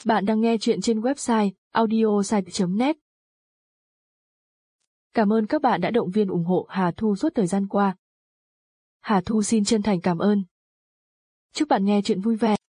Bạn đang nghe chuyện trên website audiosite.net. Cảm ơn các bạn đã động viên ủng hộ Hà Thu suốt thời gian qua. Hà Thu xin chân thành cảm ơn. Chúc bạn nghe chuyện vui vẻ.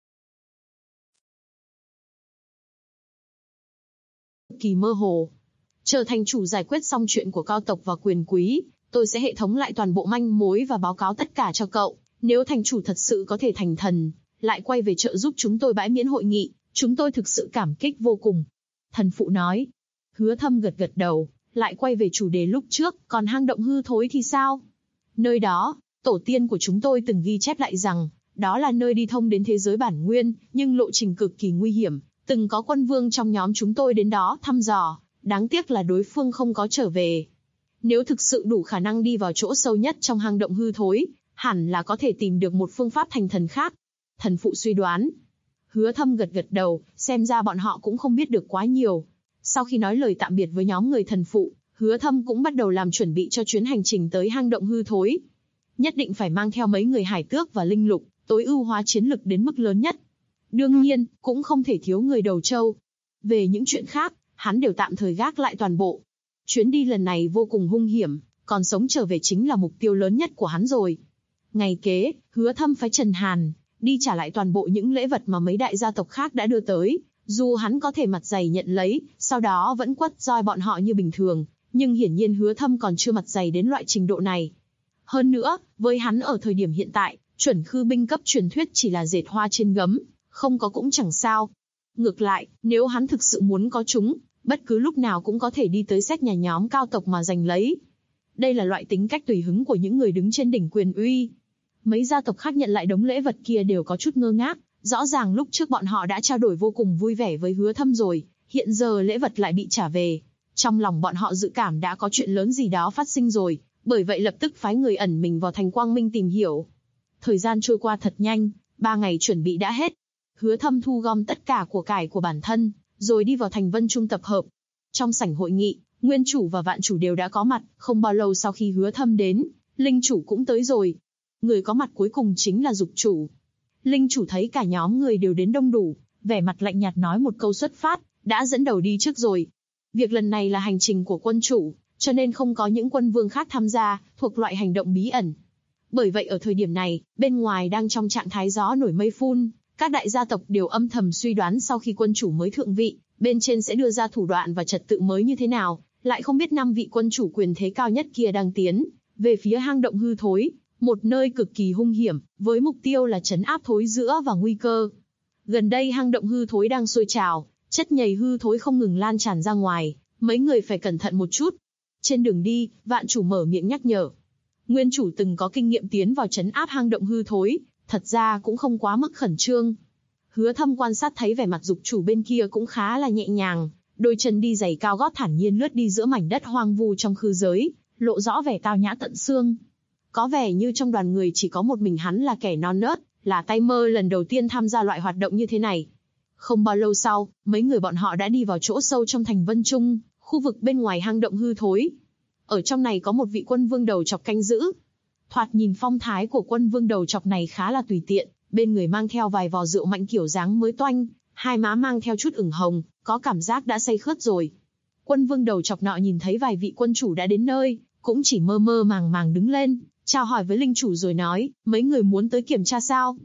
Kỳ mơ hồ. Chờ thành chủ giải quyết xong chuyện của cao tộc và quyền quý, tôi sẽ hệ thống lại toàn bộ manh mối và báo cáo tất cả cho cậu. Nếu thành chủ thật sự có thể thành thần, lại quay về trợ giúp chúng tôi bãi miễn hội nghị, chúng tôi thực sự cảm kích vô cùng. Thần phụ nói. Hứa Thâm gật gật đầu, lại quay về chủ đề lúc trước, còn hang động hư thối thì sao? Nơi đó, tổ tiên của chúng tôi từng ghi chép lại rằng, đó là nơi đi thông đến thế giới bản nguyên, nhưng lộ trình cực kỳ nguy hiểm. Từng có quân vương trong nhóm chúng tôi đến đó thăm dò, đáng tiếc là đối phương không có trở về. Nếu thực sự đủ khả năng đi vào chỗ sâu nhất trong hang động hư thối, hẳn là có thể tìm được một phương pháp thành thần khác. Thần phụ suy đoán. Hứa Thâm gật gật đầu, xem ra bọn họ cũng không biết được quá nhiều. Sau khi nói lời tạm biệt với nhóm người thần phụ, Hứa Thâm cũng bắt đầu làm chuẩn bị cho chuyến hành trình tới hang động hư thối. Nhất định phải mang theo mấy người hải tước và linh lục, tối ưu hóa chiến lực đến mức lớn nhất. Đương nhiên, cũng không thể thiếu người đầu trâu. Về những chuyện khác, hắn đều tạm thời gác lại toàn bộ. Chuyến đi lần này vô cùng hung hiểm, còn sống trở về chính là mục tiêu lớn nhất của hắn rồi. Ngày kế, Hứa Thâm phái Trần Hàn đi trả lại toàn bộ những lễ vật mà mấy đại gia tộc khác đã đưa tới. Dù hắn có thể mặt dày nhận lấy, sau đó vẫn quất roi bọn họ như bình thường, nhưng hiển nhiên Hứa Thâm còn chưa mặt dày đến loại trình độ này. Hơn nữa, với hắn ở thời điểm hiện tại, chuẩn khư binh cấp truyền thuyết chỉ là dệt hoa trên gấm, không có cũng chẳng sao. Ngược lại, nếu hắn thực sự muốn có chúng, bất cứ lúc nào cũng có thể đi tới xét nhà nhóm cao tộc mà giành lấy. Đây là loại tính cách tùy hứng của những người đứng trên đỉnh quyền uy. Mấy gia tộc khác nhận lại đống lễ vật kia đều có chút ngơ ngác, rõ ràng lúc trước bọn họ đã trao đổi vô cùng vui vẻ với Hứa Thâm rồi, hiện giờ lễ vật lại bị trả về. Trong lòng bọn họ dự cảm đã có chuyện lớn gì đó phát sinh rồi, bởi vậy lập tức phái người ẩn mình vào thành Quang Minh tìm hiểu. Thời gian trôi qua thật nhanh, 3 ngày chuẩn bị đã hết. Hứa Thâm thu gom tất cả của cải của bản thân, rồi đi vào thành Vân Trung tập hợp. Trong sảnh hội nghị, Nguyên chủ và Vạn chủ đều đã có mặt, không bao lâu sau khi Hứa Thâm đến, Linh chủ cũng tới rồi. Người có mặt cuối cùng chính là Dục chủ. Linh chủ thấy cả nhóm người đều đến đông đủ, vẻ mặt lạnh nhạt nói một câu xuất phát, đã dẫn đầu đi trước rồi. Việc lần này là hành trình của quân chủ, cho nên không có những quân vương khác tham gia, thuộc loại hành động bí ẩn. Bởi vậy ở thời điểm này, bên ngoài đang trong trạng thái gió nổi mây phun, các đại gia tộc đều âm thầm suy đoán sau khi quân chủ mới thượng vị, bên trên sẽ đưa ra thủ đoạn và trật tự mới như thế nào, lại không biết 5 vị quân chủ quyền thế cao nhất kia đang tiến về phía hang động hư thối, một nơi cực kỳ hung hiểm, với mục tiêu là trấn áp thối rữa và nguy cơ. Gần đây hang động hư thối đang sôi trào, chất nhầy hư thối không ngừng lan tràn ra ngoài, mấy người phải cẩn thận một chút. Trên đường đi, Vạn chủ mở miệng nhắc nhở. Nguyên chủ từng có kinh nghiệm tiến vào trấn áp hang động hư thối, thật ra cũng không quá mức khẩn trương. Hứa Thâm quan sát thấy vẻ mặt Dục chủ bên kia cũng khá là nhẹ nhàng, đôi chân đi giày cao gót thản nhiên lướt đi giữa mảnh đất hoang vu trong khư giới, lộ rõ vẻ tao nhã tận xương. Có vẻ như trong đoàn người chỉ có một mình hắn là kẻ non nớt, là tay mơ lần đầu tiên tham gia loại hoạt động như thế này. Không bao lâu sau, mấy người bọn họ đã đi vào chỗ sâu trong thành Vân Trung, khu vực bên ngoài hang động hư thối. Ở trong này có một vị quân vương đầu chọc canh giữ. Thoạt nhìn phong thái của quân vương đầu chọc này khá là tùy tiện, bên người mang theo vài vò rượu mạnh kiểu dáng mới toanh, hai má mang theo chút ửng hồng, có cảm giác đã say khướt rồi. Quân vương đầu chọc nọ nhìn thấy vài vị quân chủ đã đến nơi, cũng chỉ mơ mơ màng màng đứng lên, chào hỏi với linh chủ rồi nói, mấy người muốn tới kiểm tra sao?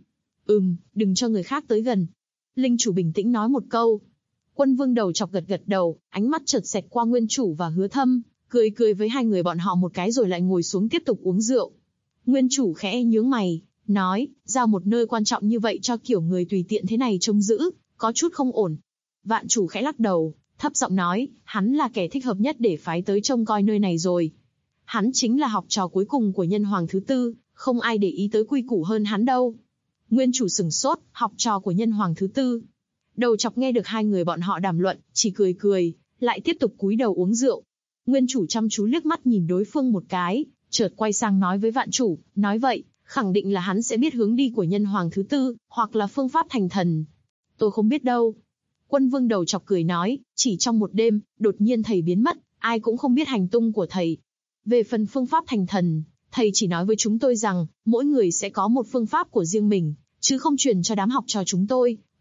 Đừng cho người khác tới gần. Linh chủ bình tĩnh nói một câu. Quân vương đầu chọc gật gật đầu, ánh mắt chợt xẹt qua Nguyên chủ và Hứa Thâm, cười cười với hai người bọn họ một cái rồi lại ngồi xuống tiếp tục uống rượu. Nguyên chủ khẽ nhướng mày, nói, giao một nơi quan trọng như vậy cho kiểu người tùy tiện thế này trông giữ, có chút không ổn. Vạn chủ khẽ lắc đầu, thấp giọng nói, hắn là kẻ thích hợp nhất để phái tới trông coi nơi này rồi. Hắn chính là học trò cuối cùng của nhân hoàng thứ tư, không ai để ý tới quy củ hơn hắn đâu. Nguyên chủ sửng sốt, học trò của nhân hoàng thứ tư. Đầu chọc nghe được hai người bọn họ đàm luận, chỉ cười cười, lại tiếp tục cúi đầu uống rượu. Nguyên chủ chăm chú liếc mắt nhìn đối phương một cái, chợt quay sang nói với Vạn chủ, nói vậy, khẳng định là hắn sẽ biết hướng đi của nhân hoàng thứ tư, hoặc là phương pháp thành thần. Tôi không biết đâu. Quân vương đầu chọc cười nói, chỉ trong một đêm, đột nhiên thầy biến mất, ai cũng không biết hành tung của thầy. Về phần phương pháp thành thần, thầy chỉ nói với chúng tôi rằng, mỗi người sẽ có một phương pháp của riêng mình, chứ không truyền cho đám học trò chúng tôi,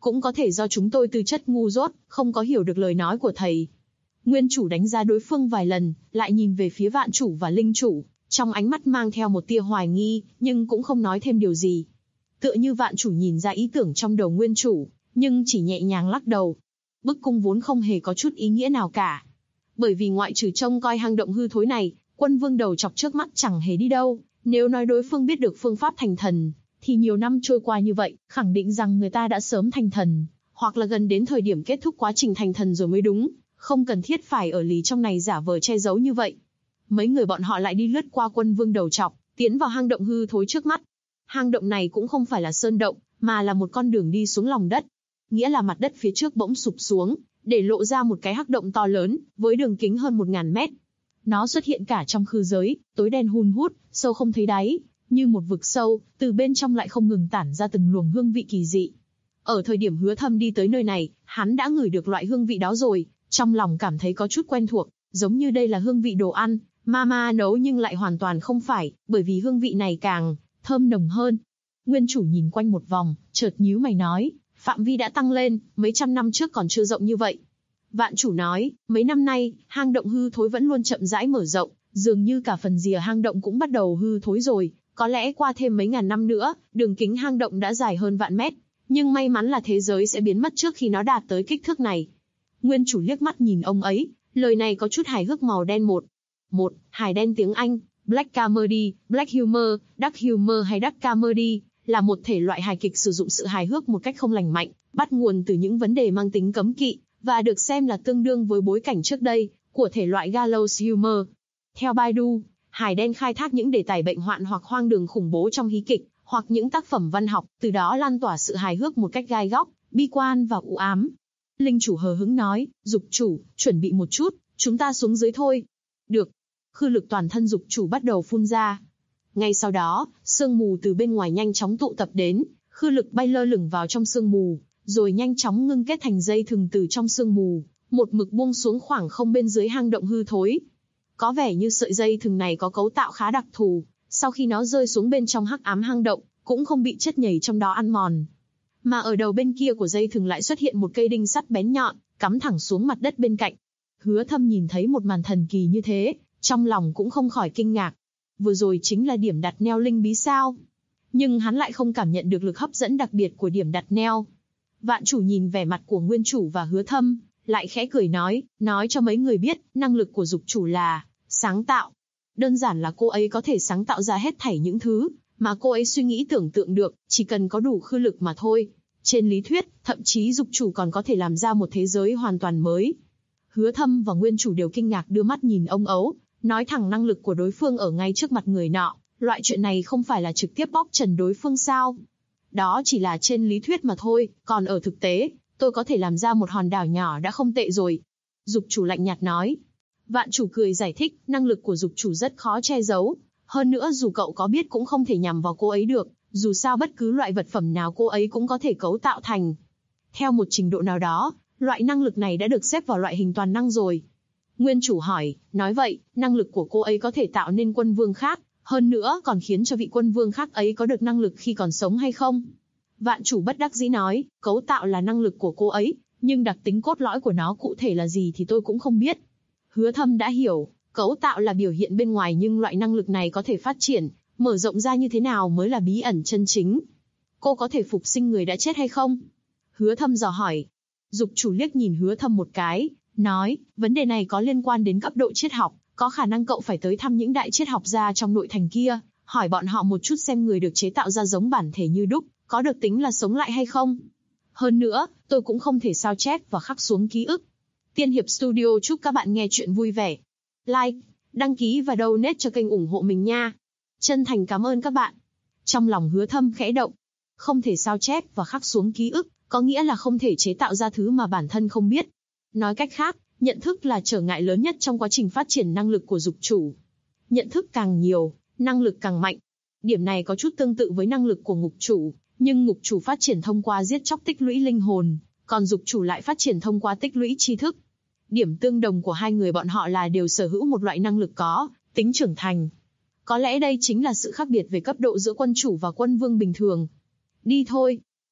Cũng có thể do chúng tôi tư chất ngu dốt, không có hiểu được lời nói của thầy. Nguyên chủ đánh giá đối phương vài lần, lại nhìn về phía vạn chủ và linh chủ, trong ánh mắt mang theo một tia hoài nghi, nhưng cũng không nói thêm điều gì. Tựa như vạn chủ nhìn ra ý tưởng trong đầu nguyên chủ, nhưng chỉ nhẹ nhàng lắc đầu. Bức cung vốn không hề có chút ý nghĩa nào cả. Bởi vì ngoại trừ trông coi hang động hư thối này, Quân Vương đầu chọc trước mắt chẳng hề đi đâu. Nếu nói đối phương biết được phương pháp thành thần, thì nhiều năm trôi qua như vậy, khẳng định rằng người ta đã sớm thành thần, hoặc là gần đến thời điểm kết thúc quá trình thành thần rồi mới đúng, không cần thiết phải ở lì trong này giả vờ che giấu như vậy. Mấy người bọn họ lại đi lướt qua Quân Vương đầu chọc, tiến vào hang động hư thối trước mắt. Hang động này cũng không phải là sơn động, mà là một con đường đi xuống lòng đất. Nghĩa là mặt đất phía trước bỗng sụp xuống, để lộ ra một cái hắc động to lớn, với đường kính hơn 1000 mét. Nó xuất hiện cả trong khư giới, tối đen hun hút, sâu không thấy đáy, như một vực sâu, từ bên trong lại không ngừng tản ra từng luồng hương vị kỳ dị. Ở thời điểm Hứa Thâm đi tới nơi này, hắn đã ngửi được loại hương vị đó rồi, trong lòng cảm thấy có chút quen thuộc, giống như đây là hương vị đồ ăn, mama nấu nhưng lại hoàn toàn không phải, bởi vì hương vị này càng thơm nồng hơn. Nguyên chủ nhìn quanh một vòng, chợt nhíu mày nói, phạm vi đã tăng lên, mấy trăm năm trước còn chưa rộng như vậy. Vạn chủ nói, mấy năm nay, hang động hư thối vẫn luôn chậm rãi mở rộng, dường như cả phần rìa hang động cũng bắt đầu hư thối rồi, có lẽ qua thêm mấy ngàn năm nữa, đường kính hang động đã dài hơn vạn mét, nhưng may mắn là thế giới sẽ biến mất trước khi nó đạt tới kích thước này. Nguyên chủ liếc mắt nhìn ông ấy, lời này có chút hài hước màu đen một, hài đen tiếng Anh, Black Comedy, Black Humor, Dark Humor hay Dark Comedy, là một thể loại hài kịch sử dụng sự hài hước một cách không lành mạnh, bắt nguồn từ những vấn đề mang tính cấm kỵ, và được xem là tương đương với bối cảnh trước đây, của thể loại Gallows Humor. Theo Baidu, hài đen khai thác những đề tài bệnh hoạn hoặc hoang đường khủng bố trong hí kịch, hoặc những tác phẩm văn học, từ đó lan tỏa sự hài hước một cách gai góc, bi quan và u ám. Linh chủ hờ hững nói, dục chủ, chuẩn bị một chút, chúng ta xuống dưới thôi. Được. Khư lực toàn thân dục chủ bắt đầu phun ra. Ngay sau đó, sương mù từ bên ngoài nhanh chóng tụ tập đến, khư lực bay lơ lửng vào trong sương mù, rồi nhanh chóng ngưng kết thành dây thừng từ trong sương mù, một mực buông xuống khoảng không bên dưới hang động hư thối. Có vẻ như sợi dây thừng này có cấu tạo khá đặc thù, sau khi nó rơi xuống bên trong hắc ám hang động, cũng không bị chất nhầy trong đó ăn mòn. Mà ở đầu bên kia của dây thừng lại xuất hiện một cây đinh sắt bén nhọn, cắm thẳng xuống mặt đất bên cạnh. Hứa Thâm nhìn thấy một màn thần kỳ như thế, trong lòng cũng không khỏi kinh ngạc. Vừa rồi chính là điểm đặt neo linh bí sao? Nhưng hắn lại không cảm nhận được lực hấp dẫn đặc biệt của điểm đặt neo. Vạn chủ nhìn vẻ mặt của Nguyên chủ và Hứa Thâm, lại khẽ cười nói cho mấy người biết, năng lực của dục chủ là sáng tạo. Đơn giản là cô ấy có thể sáng tạo ra hết thảy những thứ mà cô ấy suy nghĩ tưởng tượng được, chỉ cần có đủ khư lực mà thôi. Trên lý thuyết, thậm chí dục chủ còn có thể làm ra một thế giới hoàn toàn mới. Hứa Thâm và Nguyên chủ đều kinh ngạc đưa mắt nhìn ông ấu, nói thẳng năng lực của đối phương ở ngay trước mặt người nọ, loại chuyện này không phải là trực tiếp bóc trần đối phương sao? Đó chỉ là trên lý thuyết mà thôi, còn ở thực tế, tôi có thể làm ra một hòn đảo nhỏ đã không tệ rồi. Dục chủ lạnh nhạt nói. Vạn chủ cười giải thích, năng lực của dục chủ rất khó che giấu. Hơn nữa dù cậu có biết cũng không thể nhằm vào cô ấy được, dù sao bất cứ loại vật phẩm nào cô ấy cũng có thể cấu tạo thành. Theo một trình độ nào đó, loại năng lực này đã được xếp vào loại hình toàn năng rồi. Nguyên chủ hỏi, nói vậy, năng lực của cô ấy có thể tạo nên quân vương khác, hơn nữa còn khiến cho vị quân vương khác ấy có được năng lực khi còn sống hay không? Vạn chủ bất đắc dĩ nói, cấu tạo là năng lực của cô ấy, nhưng đặc tính cốt lõi của nó cụ thể là gì thì tôi cũng không biết. Hứa Thâm đã hiểu, cấu tạo là biểu hiện bên ngoài nhưng loại năng lực này có thể phát triển, mở rộng ra như thế nào mới là bí ẩn chân chính. Cô có thể phục sinh người đã chết hay không? Hứa Thâm dò hỏi. Dục chủ liếc nhìn Hứa Thâm một cái, nói, vấn đề này có liên quan đến cấp độ triết học, có khả năng cậu phải tới thăm những đại triết học gia trong nội thành kia, hỏi bọn họ một chút xem người được chế tạo ra giống bản thể như đúc, có được tính là sống lại hay không. Hơn nữa, tôi cũng không thể sao chép và khắc xuống ký ức. Tiên Hiệp Studio chúc các bạn nghe chuyện vui vẻ. Like, đăng ký và donate cho kênh ủng hộ mình nha. Chân thành cảm ơn các bạn. Trong lòng Hứa Thâm khẽ động. Không thể sao chép và khắc xuống ký ức, có nghĩa là không thể chế tạo ra thứ mà bản thân không biết. Nói cách khác, nhận thức là trở ngại lớn nhất trong quá trình phát triển năng lực của dục chủ. Nhận thức càng nhiều, năng lực càng mạnh. Điểm này có chút tương tự với năng lực của ngục chủ, nhưng ngục chủ phát triển thông qua giết chóc tích lũy linh hồn, còn dục chủ lại phát triển thông qua tích lũy tri thức. Điểm tương đồng của hai người bọn họ là đều sở hữu một loại năng lực có tính trưởng thành. Có lẽ đây chính là sự khác biệt về cấp độ giữa quân chủ và quân vương bình thường. Đi thôi.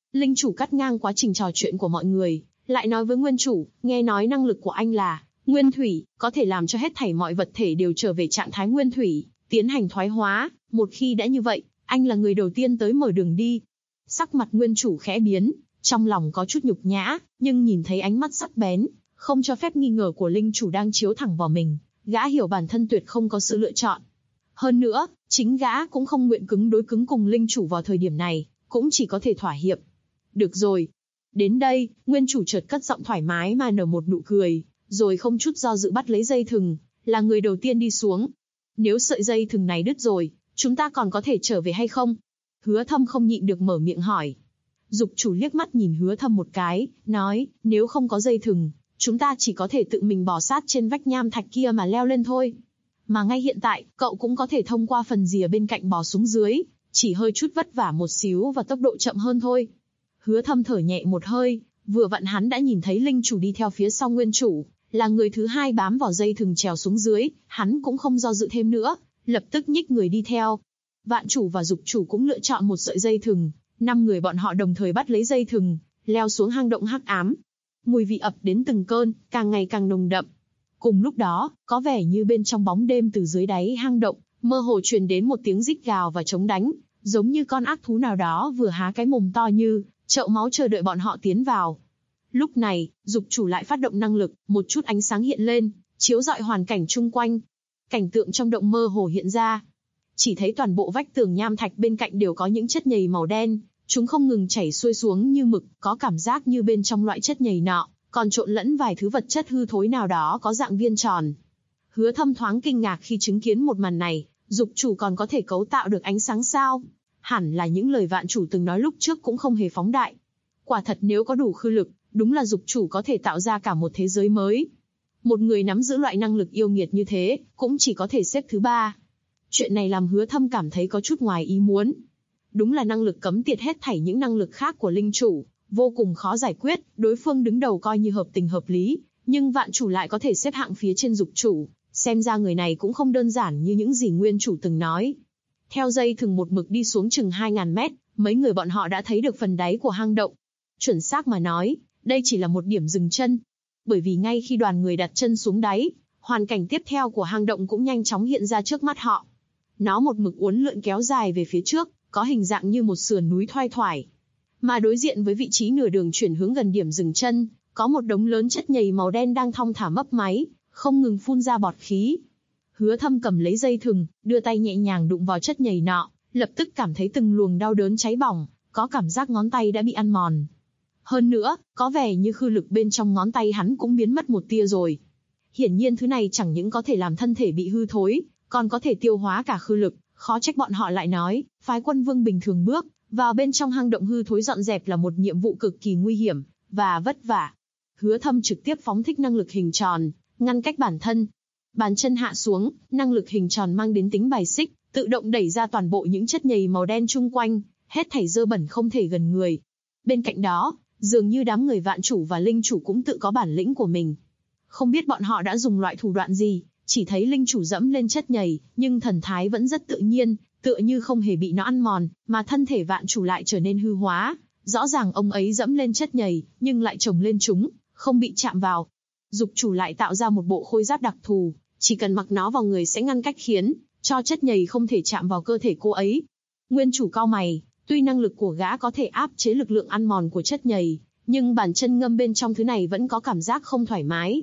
Linh chủ cắt ngang quá trình trò chuyện của mọi người, lại nói với nguyên chủ, nghe nói năng lực của anh là nguyên thủy, có thể làm cho hết thảy mọi vật thể đều trở về trạng thái nguyên thủy, tiến hành thoái hóa. Một khi đã như vậy, anh là người đầu tiên tới mở đường đi. Sắc mặt nguyên chủ khẽ biến, trong lòng có chút nhục nhã, nhưng nhìn thấy ánh mắt sắc bén, không cho phép nghi ngờ của linh chủ đang chiếu thẳng vào mình, gã hiểu bản thân tuyệt không có sự lựa chọn. Hơn nữa, chính gã cũng không nguyện cứng đối cứng cùng linh chủ vào thời điểm này, cũng chỉ có thể thỏa hiệp. Được rồi. Đến đây, nguyên chủ chợt cất giọng thoải mái mà nở một nụ cười, rồi không chút do dự bắt lấy dây thừng, là người đầu tiên đi xuống. Nếu sợi dây thừng này đứt rồi, chúng ta còn có thể trở về hay không? Hứa Thâm không nhịn được mở miệng hỏi. Dục chủ liếc mắt nhìn Hứa Thâm một cái, nói, nếu không có dây thừng, chúng ta chỉ có thể tự mình bò sát trên vách nham thạch kia mà leo lên thôi. Mà ngay hiện tại, cậu cũng có thể thông qua phần rìa bên cạnh bò xuống dưới, chỉ hơi chút vất vả một xíu và tốc độ chậm hơn thôi. Hứa Thâm thở nhẹ một hơi, vừa vặn hắn đã nhìn thấy linh chủ đi theo phía sau nguyên chủ, là người thứ hai bám vào dây thừng trèo xuống dưới, hắn cũng không do dự thêm nữa, lập tức nhích người đi theo. Vạn chủ và dục chủ cũng lựa chọn một sợi dây thừng, 5 người bọn họ đồng thời bắt lấy dây thừng, leo xuống hang động hắc ám. Mùi vị ập đến từng cơn, càng ngày càng nồng đậm. Cùng lúc đó, có vẻ như bên trong bóng đêm từ dưới đáy hang động, mơ hồ truyền đến một tiếng rít gào và chống đánh, giống như con ác thú nào đó vừa há cái mồm to như chậu máu chờ đợi bọn họ tiến vào. Lúc này, dục chủ lại phát động năng lực, một chút ánh sáng hiện lên, chiếu rọi hoàn cảnh chung quanh. Cảnh tượng trong động mơ hồ hiện ra. Chỉ thấy toàn bộ vách tường nham thạch bên cạnh đều có những chất nhầy màu đen, chúng không ngừng chảy xuôi xuống như mực, có cảm giác như bên trong loại chất nhầy nọ, còn trộn lẫn vài thứ vật chất hư thối nào đó có dạng viên tròn. Hứa Thâm thoáng kinh ngạc khi chứng kiến một màn này, dục chủ còn có thể cấu tạo được ánh sáng sao? Hẳn là những lời vạn chủ từng nói lúc trước cũng không hề phóng đại. Quả thật nếu có đủ khư lực, đúng là dục chủ có thể tạo ra cả một thế giới mới. Một người nắm giữ loại năng lực yêu nghiệt như thế, cũng chỉ có thể xếp thứ 3. Chuyện này làm Hứa Thâm cảm thấy có chút ngoài ý muốn. Đúng là năng lực cấm tiệt hết thảy những năng lực khác của linh chủ, vô cùng khó giải quyết, đối phương đứng đầu coi như hợp tình hợp lý, nhưng vạn chủ lại có thể xếp hạng phía trên dục chủ, xem ra người này cũng không đơn giản như những gì nguyên chủ từng nói. Theo dây thừng một mực đi xuống chừng 2000 mét, mấy người bọn họ đã thấy được phần đáy của hang động. Chuẩn xác mà nói, đây chỉ là một điểm dừng chân. Bởi vì ngay khi đoàn người đặt chân xuống đáy, hoàn cảnh tiếp theo của hang động cũng nhanh chóng hiện ra trước mắt họ. Nó một mực uốn lượn kéo dài về phía trước, có hình dạng như một sườn núi thoai thoải. Mà đối diện với vị trí nửa đường chuyển hướng gần điểm dừng chân, có một đống lớn chất nhầy màu đen đang thong thả mấp máy, không ngừng phun ra bọt khí. Hứa Thâm cầm lấy dây thừng, đưa tay nhẹ nhàng đụng vào chất nhầy nọ, lập tức cảm thấy từng luồng đau đớn cháy bỏng, có cảm giác ngón tay đã bị ăn mòn. Hơn nữa, có vẻ như khư lực bên trong ngón tay hắn cũng biến mất một tia rồi. Hiển nhiên thứ này chẳng những có thể làm thân thể bị hư thối, còn có thể tiêu hóa cả khư lực, khó trách bọn họ lại nói, phái quân vương bình thường bước vào bên trong hang động hư thối dọn dẹp là một nhiệm vụ cực kỳ nguy hiểm và vất vả. Hứa Thâm trực tiếp phóng thích năng lực hình tròn, ngăn cách bản thân. Bàn chân hạ xuống, năng lực hình tròn mang đến tính bài xích, tự động đẩy ra toàn bộ những chất nhầy màu đen chung quanh, hết thảy dơ bẩn không thể gần người. Bên cạnh đó, dường như đám người vạn chủ và linh chủ cũng tự có bản lĩnh của mình. Không biết bọn họ đã dùng loại thủ đoạn gì, chỉ thấy linh chủ dẫm lên chất nhầy, nhưng thần thái vẫn rất tự nhiên, tựa như không hề bị nó ăn mòn, mà thân thể vạn chủ lại trở nên hư hóa. Rõ ràng ông ấy dẫm lên chất nhầy, nhưng lại chồng lên chúng, không bị chạm vào. Dục chủ lại tạo ra một bộ khôi giáp đặc thù, chỉ cần mặc nó vào người sẽ ngăn cách khiến cho chất nhầy không thể chạm vào cơ thể cô ấy. Nguyên chủ cau mày, tuy năng lực của gã có thể áp chế lực lượng ăn mòn của chất nhầy, nhưng bàn chân ngâm bên trong thứ này vẫn có cảm giác không thoải mái.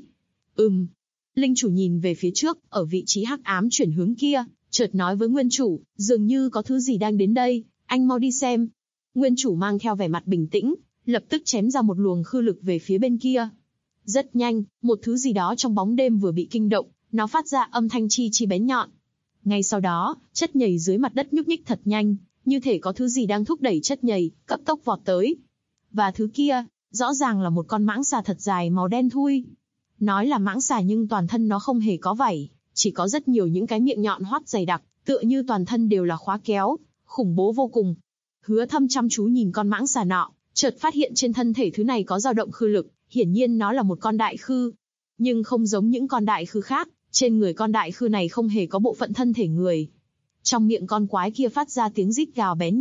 Linh chủ nhìn về phía trước, ở vị trí hắc ám chuyển hướng kia, chợt nói với nguyên chủ, dường như có thứ gì đang đến đây, anh mau đi xem. Nguyên chủ mang theo vẻ mặt bình tĩnh, lập tức chém ra một luồng khư lực về phía bên kia. Rất nhanh, một thứ gì đó trong bóng đêm vừa bị kinh động, nó phát ra âm thanh chi chi bén nhọn. Ngay sau đó, chất nhầy dưới mặt đất nhúc nhích thật nhanh, như thể có thứ gì đang thúc đẩy chất nhầy, cấp tốc vọt tới. Và thứ kia, rõ ràng là một con mãng xà thật dài màu đen thui. Nói là mãng xà nhưng toàn thân nó không hề có vảy, chỉ có rất nhiều những cái miệng nhọn hoắt dày đặc, tựa như toàn thân đều là khóa kéo, khủng bố vô cùng. Hứa Thâm chăm chú nhìn con mãng xà nọ, chợt phát hiện trên thân thể thứ này có dao động khư lực, hiển nhiên nó là một con đại khư. Nhưng không giống những con đại khư khác, trên người con đại khư này không hề có bộ phận thân thể người. Trong miệng con quái kia phát ra tiếng rít gào bén nhọn,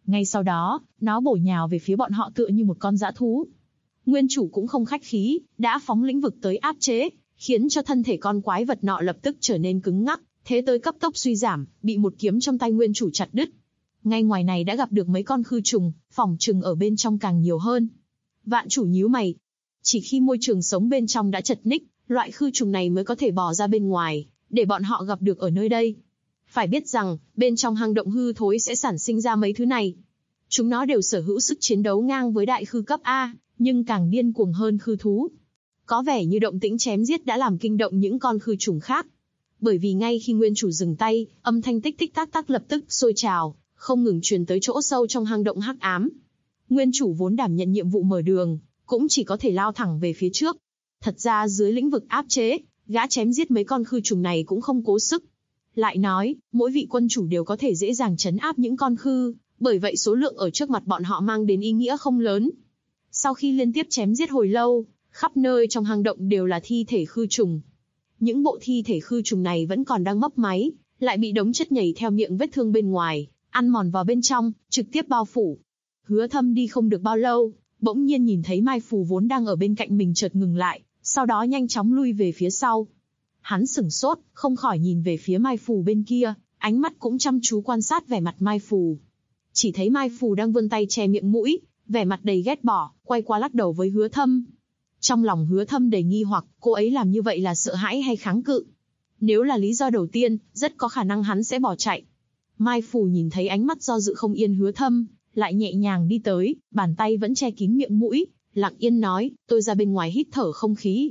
Ngay sau đó, nó bổ nhào về phía bọn họ tựa như một con dã thú. Nguyên chủ cũng không khách khí, đã phóng lĩnh vực tới áp chế, khiến cho thân thể con quái vật nọ lập tức trở nên cứng ngắc, thế tới cấp tốc suy giảm, bị một kiếm trong tay nguyên chủ chặt đứt. Ngay ngoài này đã gặp được mấy con khư trùng, phỏng chừng ở bên trong càng nhiều hơn. Vạn chủ nhíu mày. Chỉ khi môi trường sống bên trong đã chật ních, loại khư trùng này mới có thể bò ra bên ngoài, để bọn họ gặp được ở nơi đây. Phải biết rằng, bên trong hang động hư thối sẽ sản sinh ra mấy thứ này. Chúng nó đều sở hữu sức chiến đấu ngang với đại khư cấp A, nhưng càng điên cuồng hơn khư thú. Có vẻ như động tĩnh chém giết đã làm kinh động những con khư trùng khác. Bởi vì ngay khi nguyên chủ dừng tay, âm thanh tích tích tác tác lập tức sôi trào, không ngừng truyền tới chỗ sâu trong hang động hắc ám. Nguyên chủ vốn đảm nhận nhiệm vụ mở đường, cũng chỉ có thể lao thẳng về phía trước. Thật ra dưới lĩnh vực áp chế, gã chém giết mấy con khư trùng này cũng không cố sức. Lại nói, mỗi vị quân chủ đều có thể dễ dàng trấn áp những con khư, bởi vậy số lượng ở trước mặt bọn họ mang đến ý nghĩa không lớn. Sau khi liên tiếp chém giết hồi lâu, khắp nơi trong hang động đều là thi thể khư trùng. Những bộ thi thể khư trùng này vẫn còn đang mấp máy, lại bị đống chất nhầy theo miệng vết thương bên ngoài, ăn mòn vào bên trong, trực tiếp bao phủ. Hứa Thâm đi không được bao lâu, bỗng nhiên nhìn thấy Mai Phù vốn đang ở bên cạnh mình chợt ngừng lại, sau đó nhanh chóng lui về phía sau. Hắn sửng sốt, không khỏi nhìn về phía Mai Phù bên kia, ánh mắt cũng chăm chú quan sát vẻ mặt Mai Phù. Chỉ thấy Mai Phù đang vươn tay che miệng mũi, vẻ mặt đầy ghét bỏ, quay qua lắc đầu với Hứa Thâm. Trong lòng Hứa Thâm đầy nghi hoặc, cô ấy làm như vậy là sợ hãi hay kháng cự? Nếu là lý do đầu tiên, rất có khả năng hắn sẽ bỏ chạy. Mai Phù nhìn thấy ánh mắt do dự không yên Hứa Thâm, lại nhẹ nhàng đi tới, bàn tay vẫn che kín miệng mũi, lặng yên nói, tôi ra bên ngoài hít thở không khí.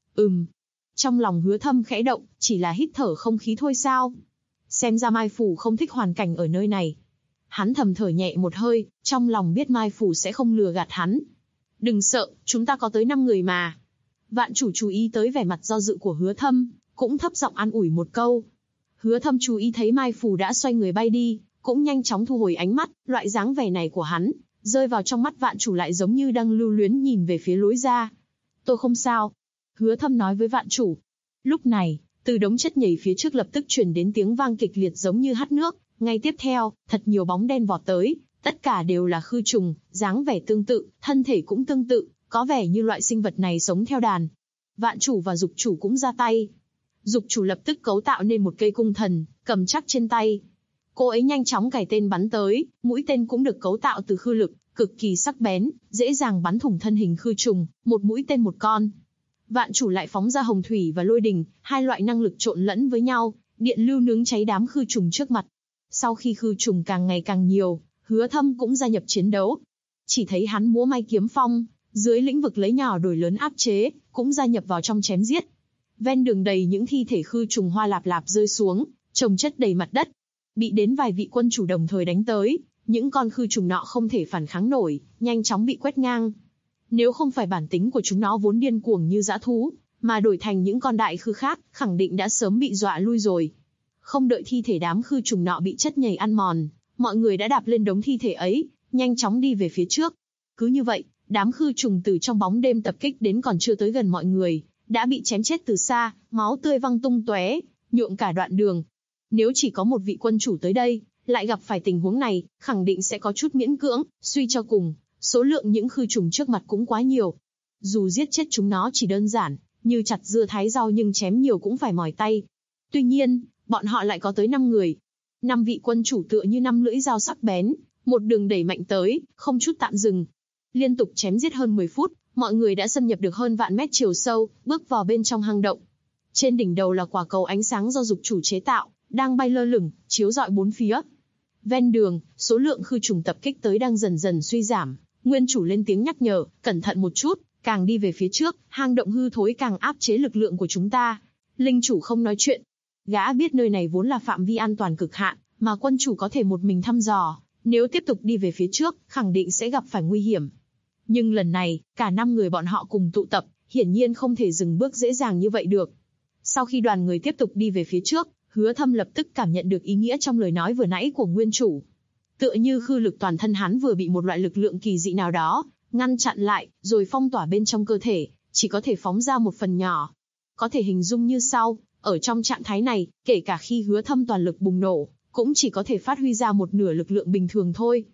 Trong lòng Hứa Thâm khẽ động, chỉ là hít thở không khí thôi sao? Xem ra Mai Phù không thích hoàn cảnh ở nơi này. Hắn thầm thở nhẹ một hơi, trong lòng biết Mai Phù sẽ không lừa gạt hắn. Đừng sợ, chúng ta có tới 5 người mà. Vạn chủ chú ý tới vẻ mặt do dự của Hứa Thâm, cũng thấp giọng an ủi một câu. Hứa Thâm chú ý thấy Mai Phù đã xoay người bay đi, cũng nhanh chóng thu hồi ánh mắt, loại dáng vẻ này của hắn, rơi vào trong mắt vạn chủ lại giống như đang lưu luyến nhìn về phía lối ra. Tôi không sao. Hứa Thâm nói với vạn chủ. Lúc này, từ đống chất nhầy phía trước lập tức truyền đến tiếng vang kịch liệt giống như hắt nước, ngay tiếp theo, thật nhiều bóng đen vọt tới, tất cả đều là khư trùng, dáng vẻ tương tự, thân thể cũng tương tự, có vẻ như loại sinh vật này sống theo đàn. Vạn chủ và dục chủ cũng ra tay. Dục chủ lập tức cấu tạo nên một cây cung thần, cầm chắc trên tay. Cô ấy nhanh chóng cài tên bắn tới, mũi tên cũng được cấu tạo từ khư lực, cực kỳ sắc bén, dễ dàng bắn thủng thân hình khư trùng, một mũi tên một con. Vạn chủ lại phóng ra hồng thủy và lôi đình, hai loại năng lực trộn lẫn với nhau, điện lưu nướng cháy đám khư trùng trước mặt. Sau khi khư trùng càng ngày càng nhiều, Hứa Thâm cũng gia nhập chiến đấu. Chỉ thấy hắn múa may kiếm phong, dưới lĩnh vực lấy nhỏ đổi lớn áp chế, cũng gia nhập vào trong chém giết. Ven đường đầy những thi thể khư trùng hoa lạp lạp rơi xuống, chồng chất đầy mặt đất. Bị đến vài vị quân chủ đồng thời đánh tới, những con khư trùng nọ không thể phản kháng nổi, nhanh chóng bị quét ngang. Nếu không phải bản tính của chúng nó vốn điên cuồng như dã thú, mà đổi thành những con đại khư khác, khẳng định đã sớm bị dọa lui rồi. Không đợi thi thể đám khư trùng nọ bị chất nhầy ăn mòn, mọi người đã đạp lên đống thi thể ấy, nhanh chóng đi về phía trước. Cứ như vậy, đám khư trùng từ trong bóng đêm tập kích đến còn chưa tới gần mọi người, đã bị chém chết từ xa, máu tươi văng tung tóe, nhuộm cả đoạn đường. Nếu chỉ có một vị quân chủ tới đây, lại gặp phải tình huống này, khẳng định sẽ có chút miễn cưỡng, suy cho cùng, số lượng những khư trùng trước mặt cũng quá nhiều. Dù giết chết chúng nó chỉ đơn giản, như chặt dưa thái rau nhưng chém nhiều cũng phải mỏi tay. Tuy nhiên, bọn họ lại có tới 5 người. 5 vị quân chủ tựa như 5 lưỡi dao sắc bén, một đường đẩy mạnh tới, không chút tạm dừng. Liên tục chém giết hơn 10 phút, mọi người đã xâm nhập được hơn vạn mét chiều sâu, bước vào bên trong hang động. Trên đỉnh đầu là quả cầu ánh sáng do dục chủ chế tạo, đang bay lơ lửng, chiếu rọi bốn phía. Ven đường, số lượng khư trùng tập kích tới đang dần dần suy giảm, nguyên chủ lên tiếng nhắc nhở, cẩn thận một chút, càng đi về phía trước, hang động hư thối càng áp chế lực lượng của chúng ta. Linh chủ không nói chuyện. Gã biết nơi này vốn là phạm vi an toàn cực hạn, mà quân chủ có thể một mình thăm dò, nếu tiếp tục đi về phía trước, khẳng định sẽ gặp phải nguy hiểm. Nhưng lần này, cả 5 người bọn họ cùng tụ tập, hiển nhiên không thể dừng bước dễ dàng như vậy được. Sau khi đoàn người tiếp tục đi về phía trước, Hứa Thâm lập tức cảm nhận được ý nghĩa trong lời nói vừa nãy của nguyên chủ. Tựa như khư lực toàn thân hắn vừa bị một loại lực lượng kỳ dị nào đó ngăn chặn lại, rồi phong tỏa bên trong cơ thể, chỉ có thể phóng ra một phần nhỏ. Có thể hình dung như sau, ở trong trạng thái này, kể cả khi Hứa Thâm toàn lực bùng nổ, cũng chỉ có thể phát huy ra một nửa lực lượng bình thường thôi.